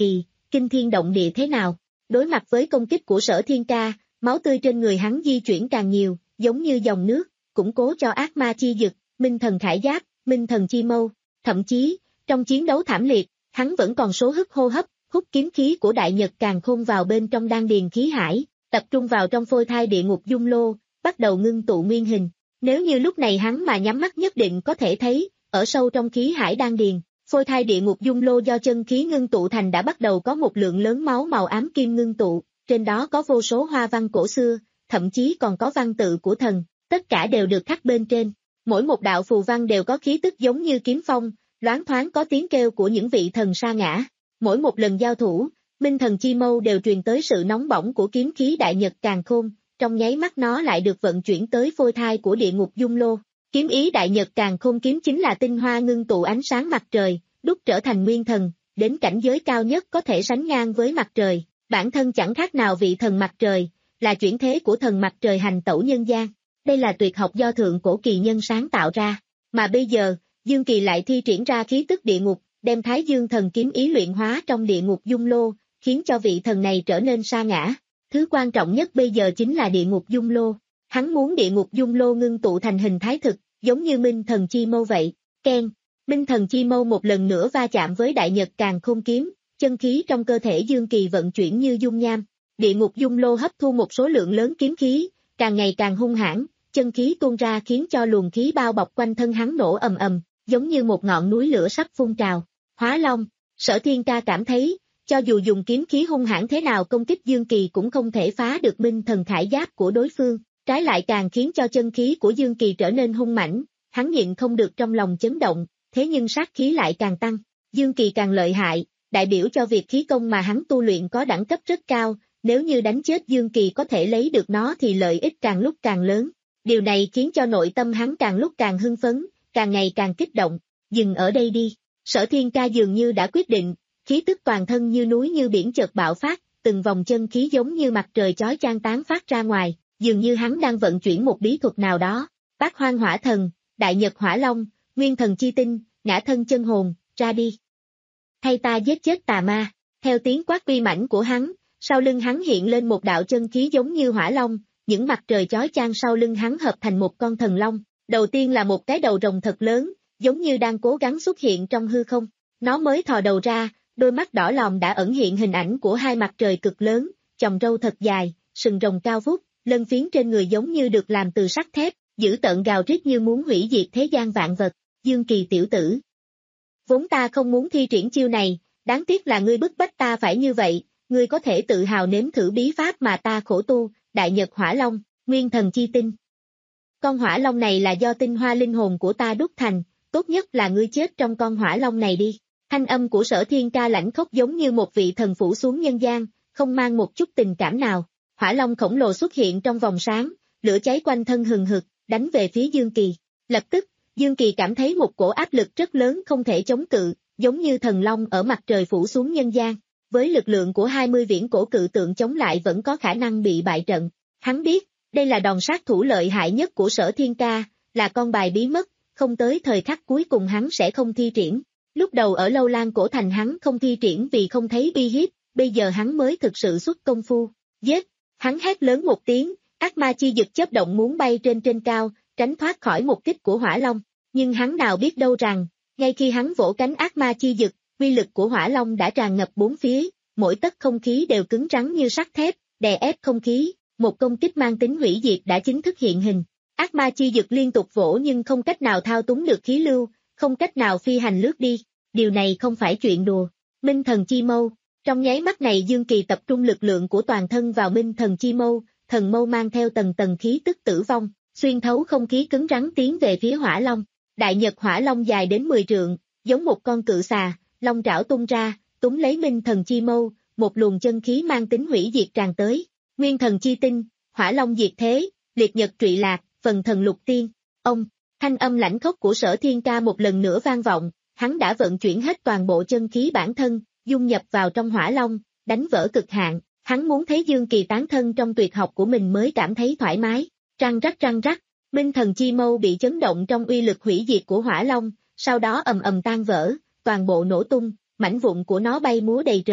kinh thiên động địa thế nào. Đối mặt với công kích của Sở Thiên Ca, máu tươi trên người hắn di chuyển càng nhiều, giống như dòng nước, củng cố cho ác ma chi dực, minh thần khải giáp, minh thần chi mâu. Thậm chí, trong chiến đấu thảm liệt, hắn vẫn còn số hức hô hấp, hút kiếm khí của Đại Nhật Càn Khôn vào bên trong đan điền khí hải, tập trung vào trong phôi thai địa ngục dung lô, bắt đầu ngưng tụ nguyên hình. Nếu như lúc này hắn mà nhắm mắt nhất định có thể thấy, ở sâu trong khí hải đan điền, phôi thai địa ngục dung lô do chân khí ngưng tụ thành đã bắt đầu có một lượng lớn máu màu ám kim ngưng tụ, trên đó có vô số hoa văn cổ xưa, thậm chí còn có văn tự của thần, tất cả đều được khắc bên trên. Mỗi một đạo phù văn đều có khí tức giống như kiếm phong, loáng thoáng có tiếng kêu của những vị thần sa ngã. Mỗi một lần giao thủ, minh thần chi mâu đều truyền tới sự nóng bỏng của kiếm khí Đại Nhật Càn Khôn, trong nháy mắt nó lại được vận chuyển tới phôi thai của địa ngục dung lô. Kiếm ý Đại Nhật Càn Khôn kiếm chính là tinh hoa ngưng tụ ánh sáng mặt trời, đúc trở thành nguyên thần, đến cảnh giới cao nhất có thể sánh ngang với mặt trời, bản thân chẳng khác nào vị thần mặt trời, là chuyển thế của thần mặt trời hành tẩu nhân gian. Đây là tuyệt học do thượng cổ kỳ nhân sáng tạo ra, mà bây giờ, Dương Kỳ lại thi triển ra khí tức địa ngục, đem Thái Dương thần kiếm ý luyện hóa trong địa ngục dung lô, khiến cho vị thần này trở nên sa ngã. Thứ quan trọng nhất bây giờ chính là địa ngục dung lô. Hắn muốn địa ngục dung lô ngưng tụ thành hình thái thực, giống như minh thần chi mâu vậy. Ken, minh thần chi mâu một lần nữa va chạm với Đại Nhật Càn Khôn kiếm, chân khí trong cơ thể Dương Kỳ vận chuyển như dung nham. Địa ngục dung lô hấp thu một số lượng lớn kiếm khí, càng ngày càng hung hãn, chân khí tuôn ra khiến cho luồng khí bao bọc quanh thân hắn nổ ầm ầm, giống như một ngọn núi lửa sắp phun trào. Hóa Long, Sở Thiên Ca cảm thấy, cho dù dùng kiếm khí hung hãn thế nào công kích Dương Kỳ cũng không thể phá được minh thần khải giáp của đối phương, trái lại càng khiến cho chân khí của Dương Kỳ trở nên hung mãnh, hắn nhịn không được trong lòng chấn động, thế nhưng sát khí lại càng tăng. Dương Kỳ càng lợi hại, đại biểu cho việc khí công mà hắn tu luyện có đẳng cấp rất cao, nếu như đánh chết Dương Kỳ có thể lấy được nó thì lợi ích càng lúc càng lớn. Điều này khiến cho nội tâm hắn càng lúc càng hưng phấn, càng ngày càng kích động. Dừng ở đây đi. Sở Thiên Ca dường như đã quyết định, khí tức toàn thân như núi như biển chợt bạo phát, từng vòng chân khí giống như mặt trời chói chang tán phát ra ngoài, dường như hắn đang vận chuyển một bí thuật nào đó. Bát Hoang Hỏa Thần, Đại Nhật Hỏa Long, Nguyên Thần Chi Tinh, Ngã Thân Chân Hồn, ra đi. Thay ta giết chết tà ma. Theo tiếng quát uy mãnh của hắn, sau lưng hắn hiện lên một đạo chân khí giống như hỏa long, những mặt trời chói chang sau lưng hắn hợp thành một con thần long. Đầu tiên là một cái đầu rồng thật lớn, giống như đang cố gắng xuất hiện trong hư không. Nó mới thò đầu ra, đôi mắt đỏ lòm đã ẩn hiện hình ảnh của hai mặt trời cực lớn, chòm râu thật dài, sừng rồng cao vút, lân phiến trên người giống như được làm từ sắt thép, dữ tợn gào rít như muốn hủy diệt thế gian vạn vật. Dương Kỳ tiểu tử, vốn ta không muốn thi triển chiêu này, đáng tiếc là ngươi bức bách ta phải như vậy, ngươi có thể tự hào nếm thử bí pháp mà ta khổ tu, Đại Nhật Hỏa Long, Nguyên Thần Chi Tinh. Con hỏa long này là do tinh hoa linh hồn của ta đúc thành, tốt nhất là ngươi chết trong con hỏa long này đi. Thanh âm của Sở Thiên Ca lãnh khốc giống như một vị thần phủ xuống nhân gian, không mang một chút tình cảm nào. Hỏa long khổng lồ xuất hiện trong vòng sáng, lửa cháy quanh thân hừng hực, đánh về phía Dương Kỳ. Lập tức, Dương Kỳ cảm thấy một cổ áp lực rất lớn không thể chống cự, giống như thần long ở mặt trời phủ xuống nhân gian. Với lực lượng của hai mươi viễn cổ cự tượng chống lại vẫn có khả năng bị bại trận. Hắn biết, đây là đòn sát thủ lợi hại nhất của Sở Thiên Ca, là con bài bí mất, không tới thời khắc cuối cùng hắn sẽ không thi triển. Lúc đầu ở Lâu Lan cổ thành hắn không thi triển vì không thấy uy hiếp, bây giờ hắn mới thực sự xuất công phu. Giết! Hắn hét lớn một tiếng, ác ma chi dực chớp động muốn bay trên trên cao, tránh thoát khỏi một kích của hỏa long. Nhưng hắn nào biết đâu rằng, ngay khi hắn vỗ cánh ác ma chi dực, uy lực của hỏa long đã tràn ngập bốn phía, mỗi tấc không khí đều cứng rắn như sắt thép, đè ép không khí, một công kích mang tính hủy diệt đã chính thức hiện hình. Ác ma chi dực liên tục vỗ nhưng không cách nào thao túng được khí lưu, không cách nào phi hành lướt đi. Điều này không phải chuyện đùa. Minh thần chi mâu. Trong nháy mắt này Dương Kỳ tập trung lực lượng của toàn thân vào minh thần chi mâu, thần mâu mang theo tầng tầng khí tức tử vong, xuyên thấu không khí cứng rắn tiến về phía hỏa long. Đại Nhật Hỏa Long dài đến mười trượng, giống một con cự xà, long trảo tung ra, túm lấy minh thần chi mâu, một luồng chân khí mang tính hủy diệt tràn tới. Nguyên thần chi tinh, hỏa long diệt thế, liệt nhật trụy lạc, phần thần lục tiên. Ông, thanh âm lãnh khốc của Sở Thiên Ca một lần nữa vang vọng, hắn đã vận chuyển hết toàn bộ chân khí bản thân, dung nhập vào trong hỏa long, đánh vỡ cực hạn. Hắn muốn thấy Dương Kỳ tán thân trong tuyệt học của mình mới cảm thấy thoải mái. Răng rắc răng rắc, minh thần chi mâu bị chấn động trong uy lực hủy diệt của hỏa long, sau đó ầm ầm tan vỡ, toàn bộ nổ tung, mảnh vụn của nó bay múa đầy trời.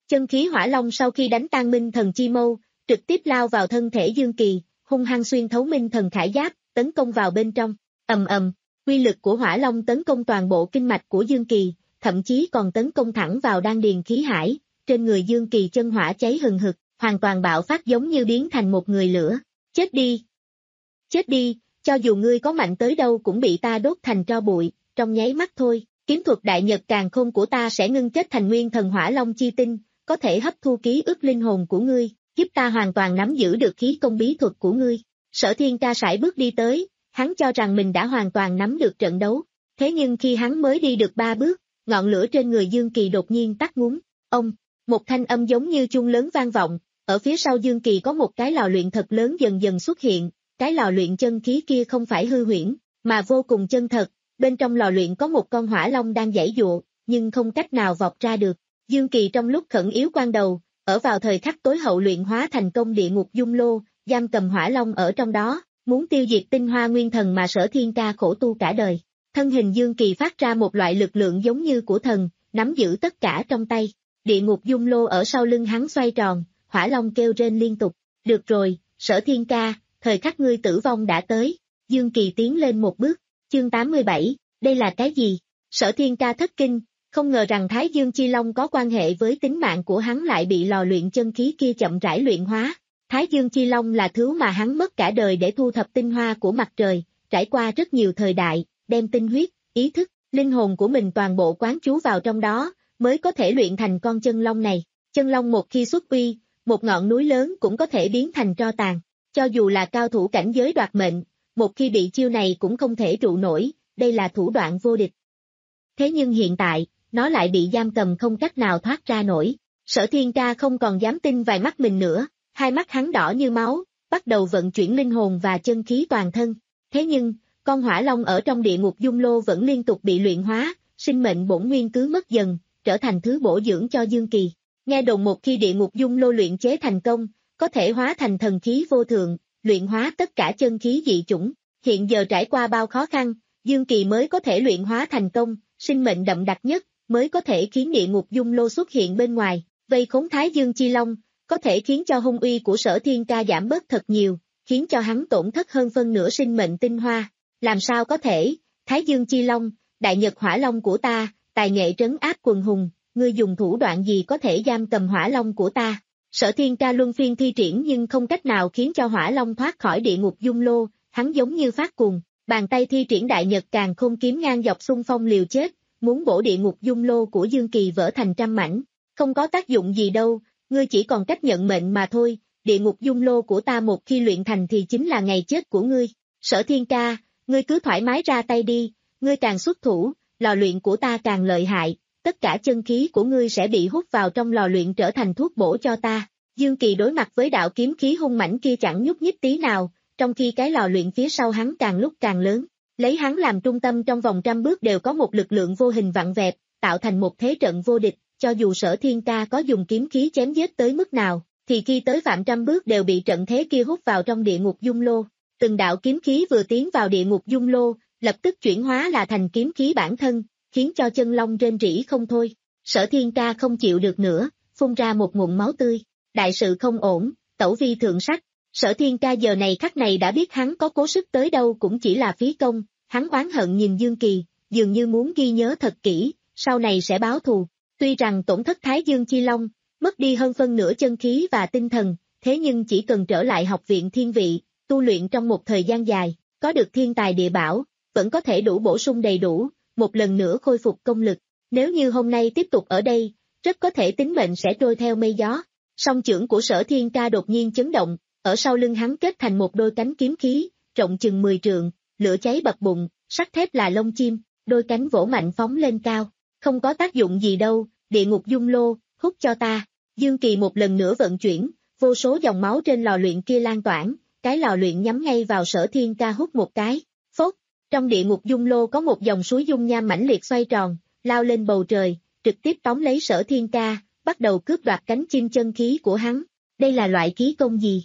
Chân khí hỏa long sau khi đánh tan minh thần chi mâu, trực tiếp lao vào thân thể Dương Kỳ, hung hăng xuyên thấu minh thần khải giáp, tấn công vào bên trong. Ầm ầm, uy lực của hỏa long tấn công toàn bộ kinh mạch của Dương Kỳ, thậm chí còn tấn công thẳng vào đan điền khí hải, trên người Dương Kỳ chân hỏa cháy hừng hực, hoàn toàn bạo phát giống như biến thành một người lửa. Chết đi! Chết đi, cho dù ngươi có mạnh tới đâu cũng bị ta đốt thành tro bụi, trong nháy mắt thôi, kiếm thuật đại nhật càn khôn của ta sẽ ngưng kết thành nguyên thần hỏa long chi tinh, có thể hấp thu ký ức linh hồn của ngươi, giúp ta hoàn toàn nắm giữ được khí công bí thuật của ngươi. Sở Thiên Ca sải bước đi tới, hắn cho rằng mình đã hoàn toàn nắm được trận đấu, thế nhưng khi hắn mới đi được ba bước, ngọn lửa trên người Dương Kỳ đột nhiên tắt ngúm. Ông, một thanh âm giống như chuông lớn vang vọng, ở phía sau Dương Kỳ có một cái lò luyện thật lớn dần dần xuất hiện, cái lò luyện chân khí kia không phải hư huyễn, mà vô cùng chân thật, bên trong lò luyện có một con hỏa long đang giãy giụa, nhưng không cách nào vọt ra được. Dương Kỳ trong lúc khẩn yếu quan đầu, ở vào thời khắc tối hậu luyện hóa thành công địa ngục dung lô, giam cầm hỏa long ở trong đó, muốn tiêu diệt tinh hoa nguyên thần mà Sở Thiên Ca khổ tu cả đời. Thân hình Dương Kỳ phát ra một loại lực lượng giống như của thần, nắm giữ tất cả trong tay. Địa ngục dung lô ở sau lưng hắn xoay tròn, hỏa long kêu rên liên tục. Được rồi, Sở Thiên Ca, thời khắc ngươi tử vong đã tới. Dương Kỳ tiến lên một bước. Chương tám mươi bảy, đây là cái gì? Sở Thiên Ca thất kinh, không ngờ rằng Thái Dương Chi Long có quan hệ với tính mạng của hắn lại bị lò luyện chân khí kia chậm rãi luyện hóa. Thái Dương Chi Long là thứ mà hắn mất cả đời để thu thập tinh hoa của mặt trời, trải qua rất nhiều thời đại, đem tinh huyết, ý thức, linh hồn của mình toàn bộ quán chú vào trong đó, mới có thể luyện thành con chân long này. Chân long một khi xuất uy, một ngọn núi lớn cũng có thể biến thành tro tàn. Cho dù là cao thủ cảnh giới đoạt mệnh, một khi bị chiêu này cũng không thể trụ nổi, đây là thủ đoạn vô địch. Thế nhưng hiện tại, nó lại bị giam cầm không cách nào thoát ra nổi. Sở Thiên Ca không còn dám tin vài mắt mình nữa, hai mắt hắn đỏ như máu, bắt đầu vận chuyển linh hồn và chân khí toàn thân. Thế nhưng, con hỏa long ở trong địa ngục dung lô vẫn liên tục bị luyện hóa, sinh mệnh bổn nguyên cứ mất dần, trở thành thứ bổ dưỡng cho Dương Kỳ. Nghe đồn một khi địa ngục dung lô luyện chế thành công, có thể hóa thành thần khí vô thượng, luyện hóa tất cả chân khí dị chủng. Hiện giờ trải qua bao khó khăn, Dương Kỳ mới có thể luyện hóa thành công, sinh mệnh đậm đặc nhất, mới có thể khiến địa ngục dung lô xuất hiện bên ngoài, vây khốn Thái Dương Chi Long, có thể khiến cho hung uy của Sở Thiên Ca giảm bớt thật nhiều, khiến cho hắn tổn thất hơn phân nửa sinh mệnh tinh hoa. Làm sao có thể, Thái Dương Chi Long, đại nhật hỏa long của ta, tài nghệ trấn áp quần hùng, ngươi dùng thủ đoạn gì có thể giam cầm hỏa long của ta? Sở Thiên Ca luân phiên thi triển nhưng không cách nào khiến cho hỏa long thoát khỏi địa ngục dung lô, hắn giống như phát cuồng, bàn tay thi triển đại nhật càn khôn kiếm ngang dọc xung phong liều chết, muốn bổ địa ngục dung lô của Dương Kỳ vỡ thành trăm mảnh. Không có tác dụng gì đâu, ngươi chỉ còn cách nhận mệnh mà thôi, địa ngục dung lô của ta một khi luyện thành thì chính là ngày chết của ngươi. Sở Thiên Ca, ngươi cứ thoải mái ra tay đi, ngươi càng xuất thủ, lò luyện của ta càng lợi hại, tất cả chân khí của ngươi sẽ bị hút vào trong lò luyện trở thành thuốc bổ cho ta. Dương Kỳ đối mặt với đạo kiếm khí hung mãnh kia chẳng nhúc nhích tí nào, trong khi cái lò luyện phía sau hắn càng lúc càng lớn, lấy hắn làm trung tâm trong vòng trăm bước đều có một lực lượng vô hình vặn vẹt, tạo thành một thế trận vô địch, cho dù Sở Thiên Ca có dùng kiếm khí chém giết tới mức nào, thì khi tới phạm trăm bước đều bị trận thế kia hút vào trong địa ngục dung lô. Từng đạo kiếm khí vừa tiến vào địa ngục dung lô, lập tức chuyển hóa là thành kiếm khí bản thân, khiến cho chân long rên rỉ không thôi. Sở Thiên Ca không chịu được nữa, phun ra một ngụm máu tươi. Đại sự không ổn, tẩu vi thượng sách. Sở Thiên Ca giờ này khắc này đã biết hắn có cố sức tới đâu cũng chỉ là phí công, hắn oán hận nhìn Dương Kỳ, dường như muốn ghi nhớ thật kỹ, sau này sẽ báo thù. Tuy rằng tổn thất Thái Dương Chi Long, mất đi hơn phân nửa chân khí và tinh thần, thế nhưng chỉ cần trở lại học viện thiên vị, tu luyện trong một thời gian dài, có được thiên tài địa bảo, vẫn có thể đủ bổ sung đầy đủ, một lần nữa khôi phục công lực. Nếu như hôm nay tiếp tục ở đây, rất có thể tính mệnh sẽ trôi theo mây gió. Song chưởng của Sở Thiên Ca đột nhiên chấn động, ở sau lưng hắn kết thành một đôi cánh kiếm khí, rộng chừng mười trượng, lửa cháy bập bụng, sắt thép là lông chim, đôi cánh vỗ mạnh phóng lên cao. Không có tác dụng gì đâu, địa ngục dung lô, hút cho ta. Dương Kỳ một lần nữa vận chuyển, vô số dòng máu trên lò luyện kia lan toản, cái lò luyện nhắm ngay vào Sở Thiên Ca hút một cái. Phốt, trong địa ngục dung lô có một dòng suối dung nham mãnh liệt xoay tròn, lao lên bầu trời, trực tiếp tóm lấy Sở Thiên Ca, bắt đầu cướp đoạt cánh chim chân khí của hắn. Đây là loại khí công gì?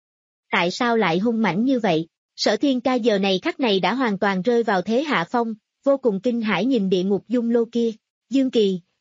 Tại sao lại hung mãnh như vậy? Sở Thiên Ca giờ này khắc này đã hoàn toàn rơi vào thế hạ phong, vô cùng kinh hãi nhìn địa ngục dung lô kia. Dương Kỳ,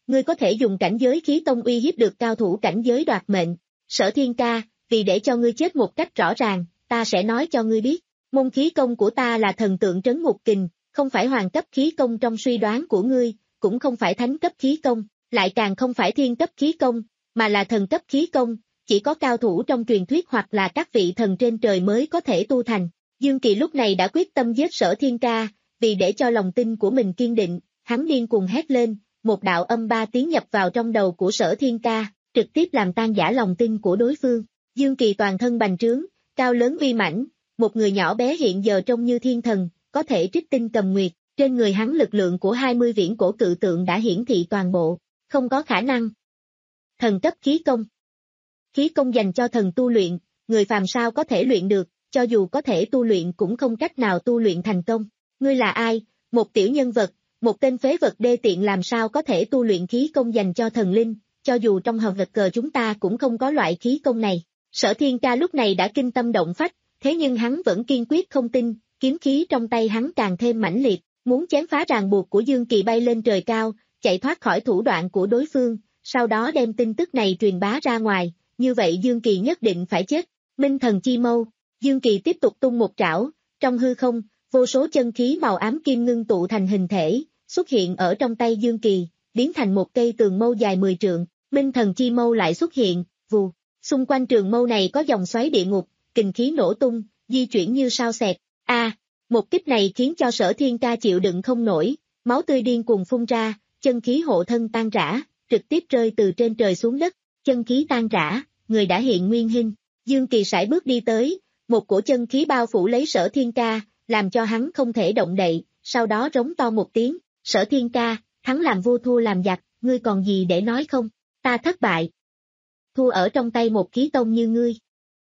ngươi có thể dùng cảnh giới khí tông uy hiếp được cao thủ cảnh giới đoạt mệnh. Sở Thiên ca, vì để cho ngươi chết một cách rõ ràng, ta sẽ nói cho ngươi biết, môn khí công của ta là thần tượng trấn ngục kình, không phải hoàng cấp khí công trong suy đoán của ngươi, cũng không phải thánh cấp khí công, lại càng không phải thiên cấp khí công, mà là thần cấp khí công, chỉ có cao thủ trong truyền thuyết hoặc là các vị thần trên trời mới có thể tu thành. Dương Kỳ lúc này đã quyết tâm giết Sở Thiên ca, vì để cho lòng tin của mình kiên định, hắn điên cuồng hét lên, một đạo âm ba tiếng nhập vào trong đầu của Sở Thiên ca, trực tiếp làm tan giả lòng tin của đối phương. Dương Kỳ toàn thân bành trướng, cao lớn uy mãnh, một người nhỏ bé hiện giờ trông như thiên thần, có thể trích tinh cầm nguyệt, trên người hắn lực lượng của hai mươi viễn cổ cự tượng đã hiển thị toàn bộ, không có khả năng. Thần cấp khí công. Khí công dành cho thần tu luyện, người phàm sao có thể luyện được, cho dù có thể tu luyện cũng không cách nào tu luyện thành công. Ngươi là ai? Một tiểu nhân vật, một tên phế vật đê tiện làm sao có thể tu luyện khí công dành cho thần linh, cho dù trong hòm vật cờ chúng ta cũng không có loại khí công này. Sở Thiên ca lúc này đã kinh tâm động phách, thế nhưng hắn vẫn kiên quyết không tin, kiếm khí trong tay hắn càng thêm mãnh liệt, muốn chém phá ràng buộc của Dương Kỳ bay lên trời cao, chạy thoát khỏi thủ đoạn của đối phương, sau đó đem tin tức này truyền bá ra ngoài, như vậy Dương Kỳ nhất định phải chết. Minh thần chi mâu, Dương Kỳ tiếp tục tung một trảo, trong hư không, vô số chân khí màu ám kim ngưng tụ thành hình thể, xuất hiện ở trong tay Dương Kỳ, biến thành một cây tường mâu dài mười trượng, Minh thần chi mâu lại xuất hiện, vù, xung quanh trường mâu này có dòng xoáy địa ngục, kình khí nổ tung, di chuyển như sao xẹt. A, à, một kích này khiến cho Sở Thiên ca chịu đựng không nổi, máu tươi điên cuồng phun ra, chân khí hộ thân tan rã, trực tiếp rơi từ trên trời xuống đất, chân khí tan rã, người đã hiện nguyên hình. Dương Kỳ sải bước đi tới, một cổ chân khí bao phủ lấy Sở Thiên ca, làm cho hắn không thể động đậy, sau đó rống to một tiếng, Sở Thiên ca, thắng làm vua thua làm giặc, ngươi còn gì để nói không? Ta thất bại. Thua ở trong tay một khí tông như ngươi.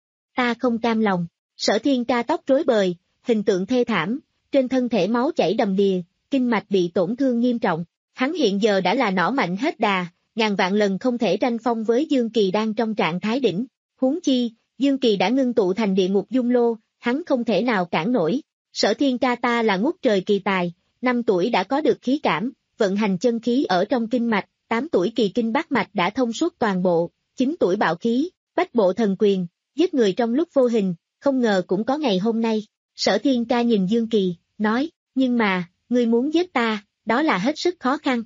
Ta không cam lòng. Sở Thiên ca tóc rối bời, hình tượng thê thảm, trên thân thể máu chảy đầm đìa, kinh mạch bị tổn thương nghiêm trọng. Hắn hiện giờ đã là nỏ mạnh hết đà, ngàn vạn lần không thể tranh phong với Dương Kỳ đang trong trạng thái đỉnh. Huống chi, Dương Kỳ đã ngưng tụ thành địa ngục dung lô, hắn không thể nào cản nổi. Sở Thiên ca ta là ngút trời kỳ tài, năm tuổi đã có được khí cảm, vận hành chân khí ở trong kinh mạch, tám tuổi kỳ kinh bát mạch đã thông suốt toàn bộ, chín tuổi bạo khí, bách bộ thần quyền, giết người trong lúc vô hình, không ngờ cũng có ngày hôm nay. Sở Thiên ca nhìn Dương Kỳ, nói, nhưng mà, ngươi muốn giết ta, đó là hết sức khó khăn.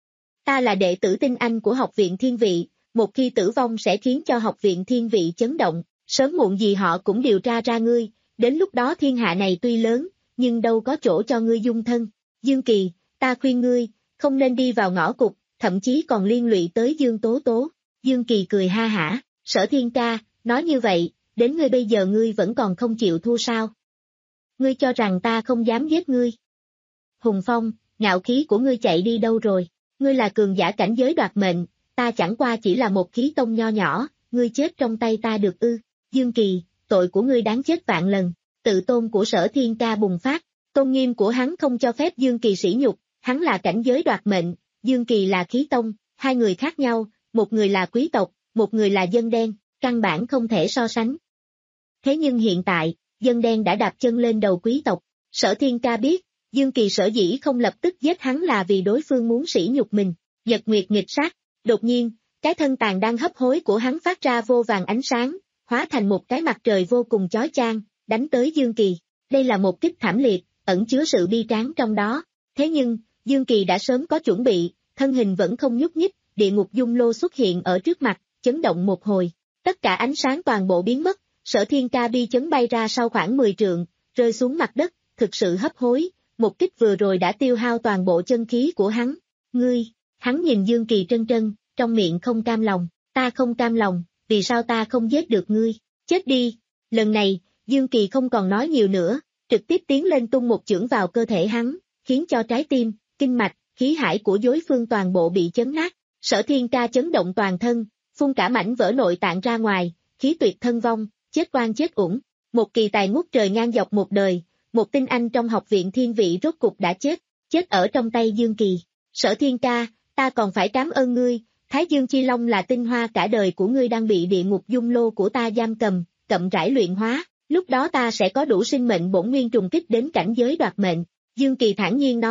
Ta là đệ tử tinh anh của học viện thiên vị, một khi tử vong sẽ khiến cho học viện thiên vị chấn động, sớm muộn gì họ cũng điều tra ra ngươi, đến lúc đó thiên hạ này tuy lớn, nhưng đâu có chỗ cho ngươi dung thân. Dương Kỳ, ta khuyên ngươi, không nên đi vào ngõ cụt, thậm chí còn liên lụy tới Dương Tố Tố. Dương Kỳ cười ha hả, Sở Thiên ca, nói như vậy, đến ngươi bây giờ ngươi vẫn còn không chịu thua sao? Ngươi cho rằng ta không dám giết ngươi? Hùng Phong, ngạo khí của ngươi chạy đi đâu rồi? Ngươi là cường giả cảnh giới đoạt mệnh, ta chẳng qua chỉ là một khí tông nho nhỏ, ngươi chết trong tay ta được ư? Dương Kỳ, tội của ngươi đáng chết vạn lần. Tự tôn của Sở Thiên ca bùng phát, tôn nghiêm của hắn không cho phép Dương Kỳ sỉ nhục, hắn là cảnh giới đoạt mệnh, Dương Kỳ là khí tông, hai người khác nhau, một người là quý tộc, một người là dân đen, căn bản không thể so sánh. Thế nhưng hiện tại, dân đen đã đạp chân lên đầu quý tộc, Sở Thiên ca biết, Dương Kỳ sở dĩ không lập tức giết hắn là vì đối phương muốn sỉ nhục mình, nhật nguyệt nghịch sát. Đột nhiên, cái thân tàn đang hấp hối của hắn phát ra vô vàng ánh sáng, hóa thành một cái mặt trời vô cùng chói chang, đánh tới Dương Kỳ. Đây là một kích thảm liệt, ẩn chứa sự bi tráng trong đó. Thế nhưng, Dương Kỳ đã sớm có chuẩn bị, thân hình vẫn không nhúc nhích, địa ngục dung lô xuất hiện ở trước mặt, chấn động một hồi. Tất cả ánh sáng toàn bộ biến mất, Sở Thiên ca bi chấn bay ra sau khoảng mười trượng, rơi xuống mặt đất, thực sự hấp hối, một kích vừa rồi đã tiêu hao toàn bộ chân khí của hắn. Ngươi, hắn nhìn Dương Kỳ trân trân, trong miệng không cam lòng, ta không cam lòng, vì sao ta không giết được ngươi, chết đi. Lần này, Dương Kỳ không còn nói nhiều nữa, trực tiếp tiến lên tung một chưởng vào cơ thể hắn, khiến cho trái tim, kinh mạch, khí hải của đối phương toàn bộ bị chấn nát. Sở Thiên ca chấn động toàn thân, phun cả mảnh vỡ nội tạng ra ngoài, khí tuyệt thân vong, chết oan chết uổng. Một kỳ tài ngút trời ngang dọc một đời, một tinh anh trong học viện thiên vị rốt cục đã chết, chết ở trong tay Dương Kỳ. Sở Thiên ca, ta còn phải cảm ơn ngươi, Thái Dương Chi Long là tinh hoa cả đời của ngươi đang bị địa ngục dung lô của ta giam cầm, chậm rãi luyện hóa, lúc đó ta sẽ có đủ sinh mệnh bổn nguyên trùng kích đến cảnh giới đoạt mệnh. Dương Kỳ thản nhiên nói,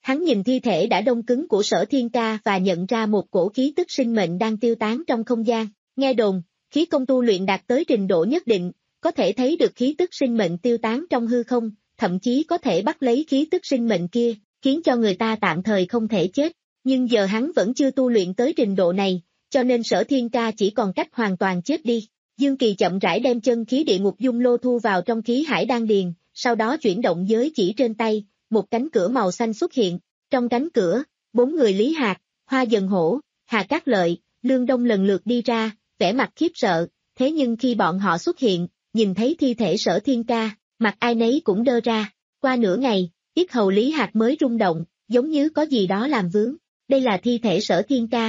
Hắn nhìn thi thể đã đông cứng của Sở Thiên Ca và nhận ra một cổ khí tức sinh mệnh đang tiêu tán trong không gian. Nghe đồn, khí công tu luyện đạt tới trình độ nhất định, có thể thấy được khí tức sinh mệnh tiêu tán trong hư không, thậm chí có thể bắt lấy khí tức sinh mệnh kia, khiến cho người ta tạm thời không thể chết. Nhưng giờ hắn vẫn chưa tu luyện tới trình độ này, cho nên Sở Thiên Ca chỉ còn cách hoàn toàn chết đi. Dương Kỳ chậm rãi đem chân khí địa ngục dung lô thu vào trong khí hải đan điền, sau đó chuyển động giới chỉ trên tay, một cánh cửa màu xanh xuất hiện. Trong cánh cửa, bốn người Lý Hạc, Hoa Dần Hổ, Hà Cát Lợi, Lương Đông lần lượt đi ra, vẻ mặt khiếp sợ, thế nhưng khi bọn họ xuất hiện, nhìn thấy thi thể Sở Thiên Ca, mặt ai nấy cũng đơ ra. Qua nửa ngày, yết hầu Lý Hạc mới rung động, giống như có gì đó làm vướng. Đây là thi thể Sở Thiên Ca.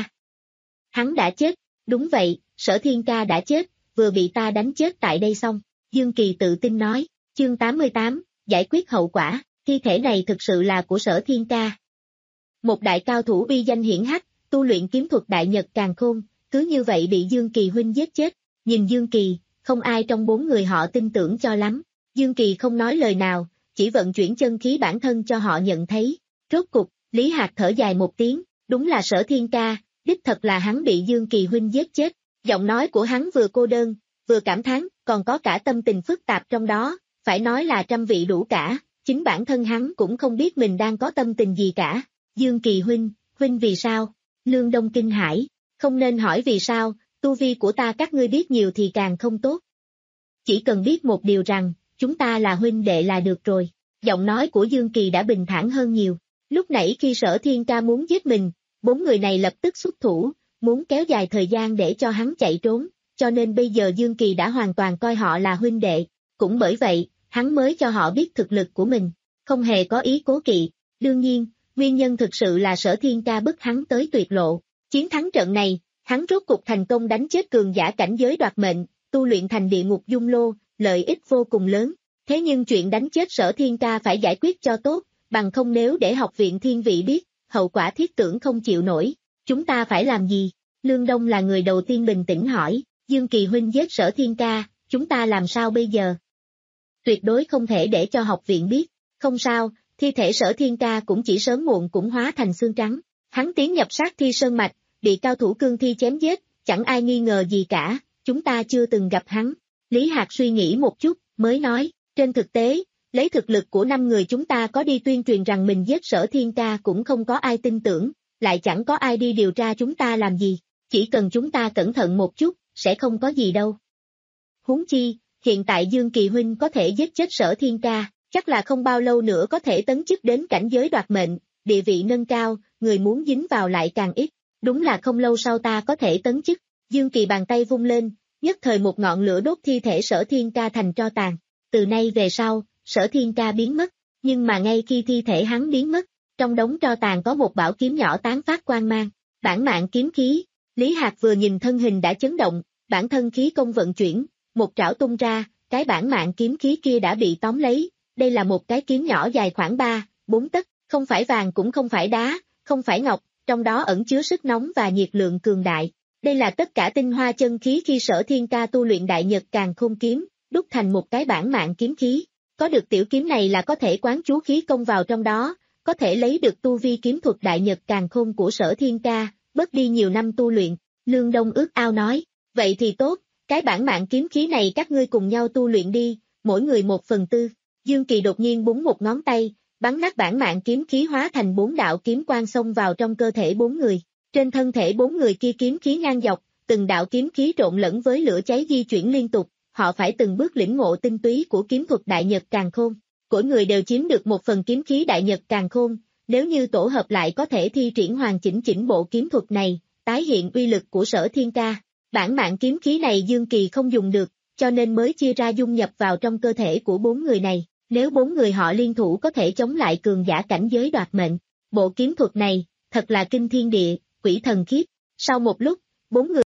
Hắn đã chết, đúng vậy, Sở Thiên Ca đã chết, vừa bị ta đánh chết tại đây xong. Dương Kỳ tự tin nói, chương tám mươi tám, giải quyết hậu quả, thi thể này thực sự là của Sở Thiên Ca. Một đại cao thủ uy danh hiển hách, tu luyện kiếm thuật đại nhật càn khôn, cứ như vậy bị Dương Kỳ huynh giết chết. Nhìn Dương Kỳ, không ai trong bốn người họ tin tưởng cho lắm. Dương Kỳ không nói lời nào, chỉ vận chuyển chân khí bản thân cho họ nhận thấy. Rốt cục, Lý Hạc thở dài một tiếng, đúng là Sở Thiên Ca, đích thật là hắn bị Dương Kỳ huynh giết chết. Giọng nói của hắn vừa cô đơn, vừa cảm thán, còn có cả tâm tình phức tạp trong đó, phải nói là trăm vị đủ cả, chính bản thân hắn cũng không biết mình đang có tâm tình gì cả. Dương Kỳ huynh, huynh vì sao? Lương Đông kinh hãi, không nên hỏi vì sao, tu vi của ta các ngươi biết nhiều thì càng không tốt. Chỉ cần biết một điều rằng, chúng ta là huynh đệ là được rồi. Giọng nói của Dương Kỳ đã bình thản hơn nhiều. Lúc nãy khi Sở Thiên Ca muốn giết mình, bốn người này lập tức xuất thủ, muốn kéo dài thời gian để cho hắn chạy trốn, cho nên bây giờ Dương Kỳ đã hoàn toàn coi họ là huynh đệ. Cũng bởi vậy, hắn mới cho họ biết thực lực của mình, không hề có ý cố kỵ. Đương nhiên, nguyên nhân thực sự là Sở Thiên Ca bức hắn tới tuyệt lộ. Chiến thắng trận này, hắn rốt cục thành công đánh chết cường giả cảnh giới đoạt mệnh, tu luyện thành địa ngục dung lô, lợi ích vô cùng lớn. Thế nhưng chuyện đánh chết Sở Thiên Ca phải giải quyết cho tốt, bằng không nếu để học viện thiên vị biết, hậu quả thiết tưởng không chịu nổi. Chúng ta phải làm gì? Lương Đông là người đầu tiên bình tĩnh hỏi, Dương Kỳ huynh giết Sở Thiên Ca, chúng ta làm sao bây giờ? Tuyệt đối không thể để cho học viện biết. Không sao, thi thể Sở Thiên Ca cũng chỉ sớm muộn cũng hóa thành xương trắng. Hắn tiến nhập sát thi sơn mạch, bị cao thủ cương thi chém giết, chẳng ai nghi ngờ gì cả, chúng ta chưa từng gặp hắn. Lý Hạc suy nghĩ một chút, mới nói, trên thực tế, lấy thực lực của năm người chúng ta có đi tuyên truyền rằng mình giết Sở Thiên Ca cũng không có ai tin tưởng, lại chẳng có ai đi điều tra chúng ta làm gì, chỉ cần chúng ta cẩn thận một chút, sẽ không có gì đâu. Huống chi, hiện tại Dương Kỳ huynh có thể giết chết Sở Thiên Ca, chắc là không bao lâu nữa có thể tấn chức đến cảnh giới đoạt mệnh, địa vị nâng cao, người muốn dính vào lại càng ít, đúng là không lâu sau ta có thể tấn chức. Dương Kỳ bàn tay vung lên, nhất thời một ngọn lửa đốt thi thể Sở Thiên Ca thành tro tàn. Từ nay về sau, Sở Thiên Ca biến mất, nhưng mà ngay khi thi thể hắn biến mất, trong đống tro tàn có một bảo kiếm nhỏ tán phát quang mang, bản mạng kiếm khí. Lý Hạc vừa nhìn thân hình đã chấn động, bản thân khí công vận chuyển, một trảo tung ra, cái bản mạng kiếm khí kia đã bị tóm lấy. Đây là một cái kiếm nhỏ dài khoảng ba, bốn tấc, không phải vàng cũng không phải đá, không phải ngọc, trong đó ẩn chứa sức nóng và nhiệt lượng cường đại. Đây là tất cả tinh hoa chân khí khi Sở Thiên Ca tu luyện đại nhật càn khôn kiếm, đúc thành một cái bản mạng kiếm khí. Có được tiểu kiếm này là có thể quán chú khí công vào trong đó, có thể lấy được tu vi kiếm thuật đại nhật càn khôn của Sở Thiên Ca, bớt đi nhiều năm tu luyện. Lương Đông ước ao nói, vậy thì tốt, cái bản mạng kiếm khí này các ngươi cùng nhau tu luyện đi, mỗi người một phần tư. Dương Kỳ đột nhiên búng một ngón tay, bắn nát bản mạng kiếm khí hóa thành bốn đạo kiếm quang xông vào trong cơ thể bốn người. Trên thân thể bốn người kia kiếm khí ngang dọc, từng đạo kiếm khí trộn lẫn với lửa cháy di chuyển liên tục, họ phải từng bước lĩnh ngộ tinh túy của kiếm thuật đại nhật càn khôn. Mỗi người đều chiếm được một phần kiếm khí đại nhật càn khôn, nếu như tổ hợp lại có thể thi triển hoàn chỉnh chỉnh bộ kiếm thuật này, tái hiện uy lực của Sở Thiên Ca. Bản mạng kiếm khí này Dương Kỳ không dùng được, cho nên mới chia ra dung nhập vào trong cơ thể của bốn người này. Nếu bốn người họ liên thủ có thể chống lại cường giả cảnh giới đoạt mệnh, bộ kiếm thuật này, thật là kinh thiên địa, quỷ thần khiếp. Sau một lúc, bốn người.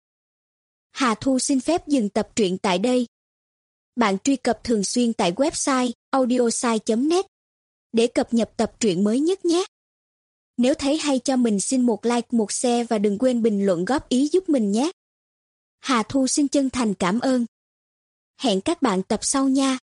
Hà Thu xin phép dừng tập truyện tại đây. Bạn truy cập thường xuyên tại website audiosai chấm net để cập nhật tập truyện mới nhất nhé. Nếu thấy hay cho mình xin một like, một share và đừng quên bình luận góp ý giúp mình nhé. Hà Thu xin chân thành cảm ơn. Hẹn các bạn tập sau nha.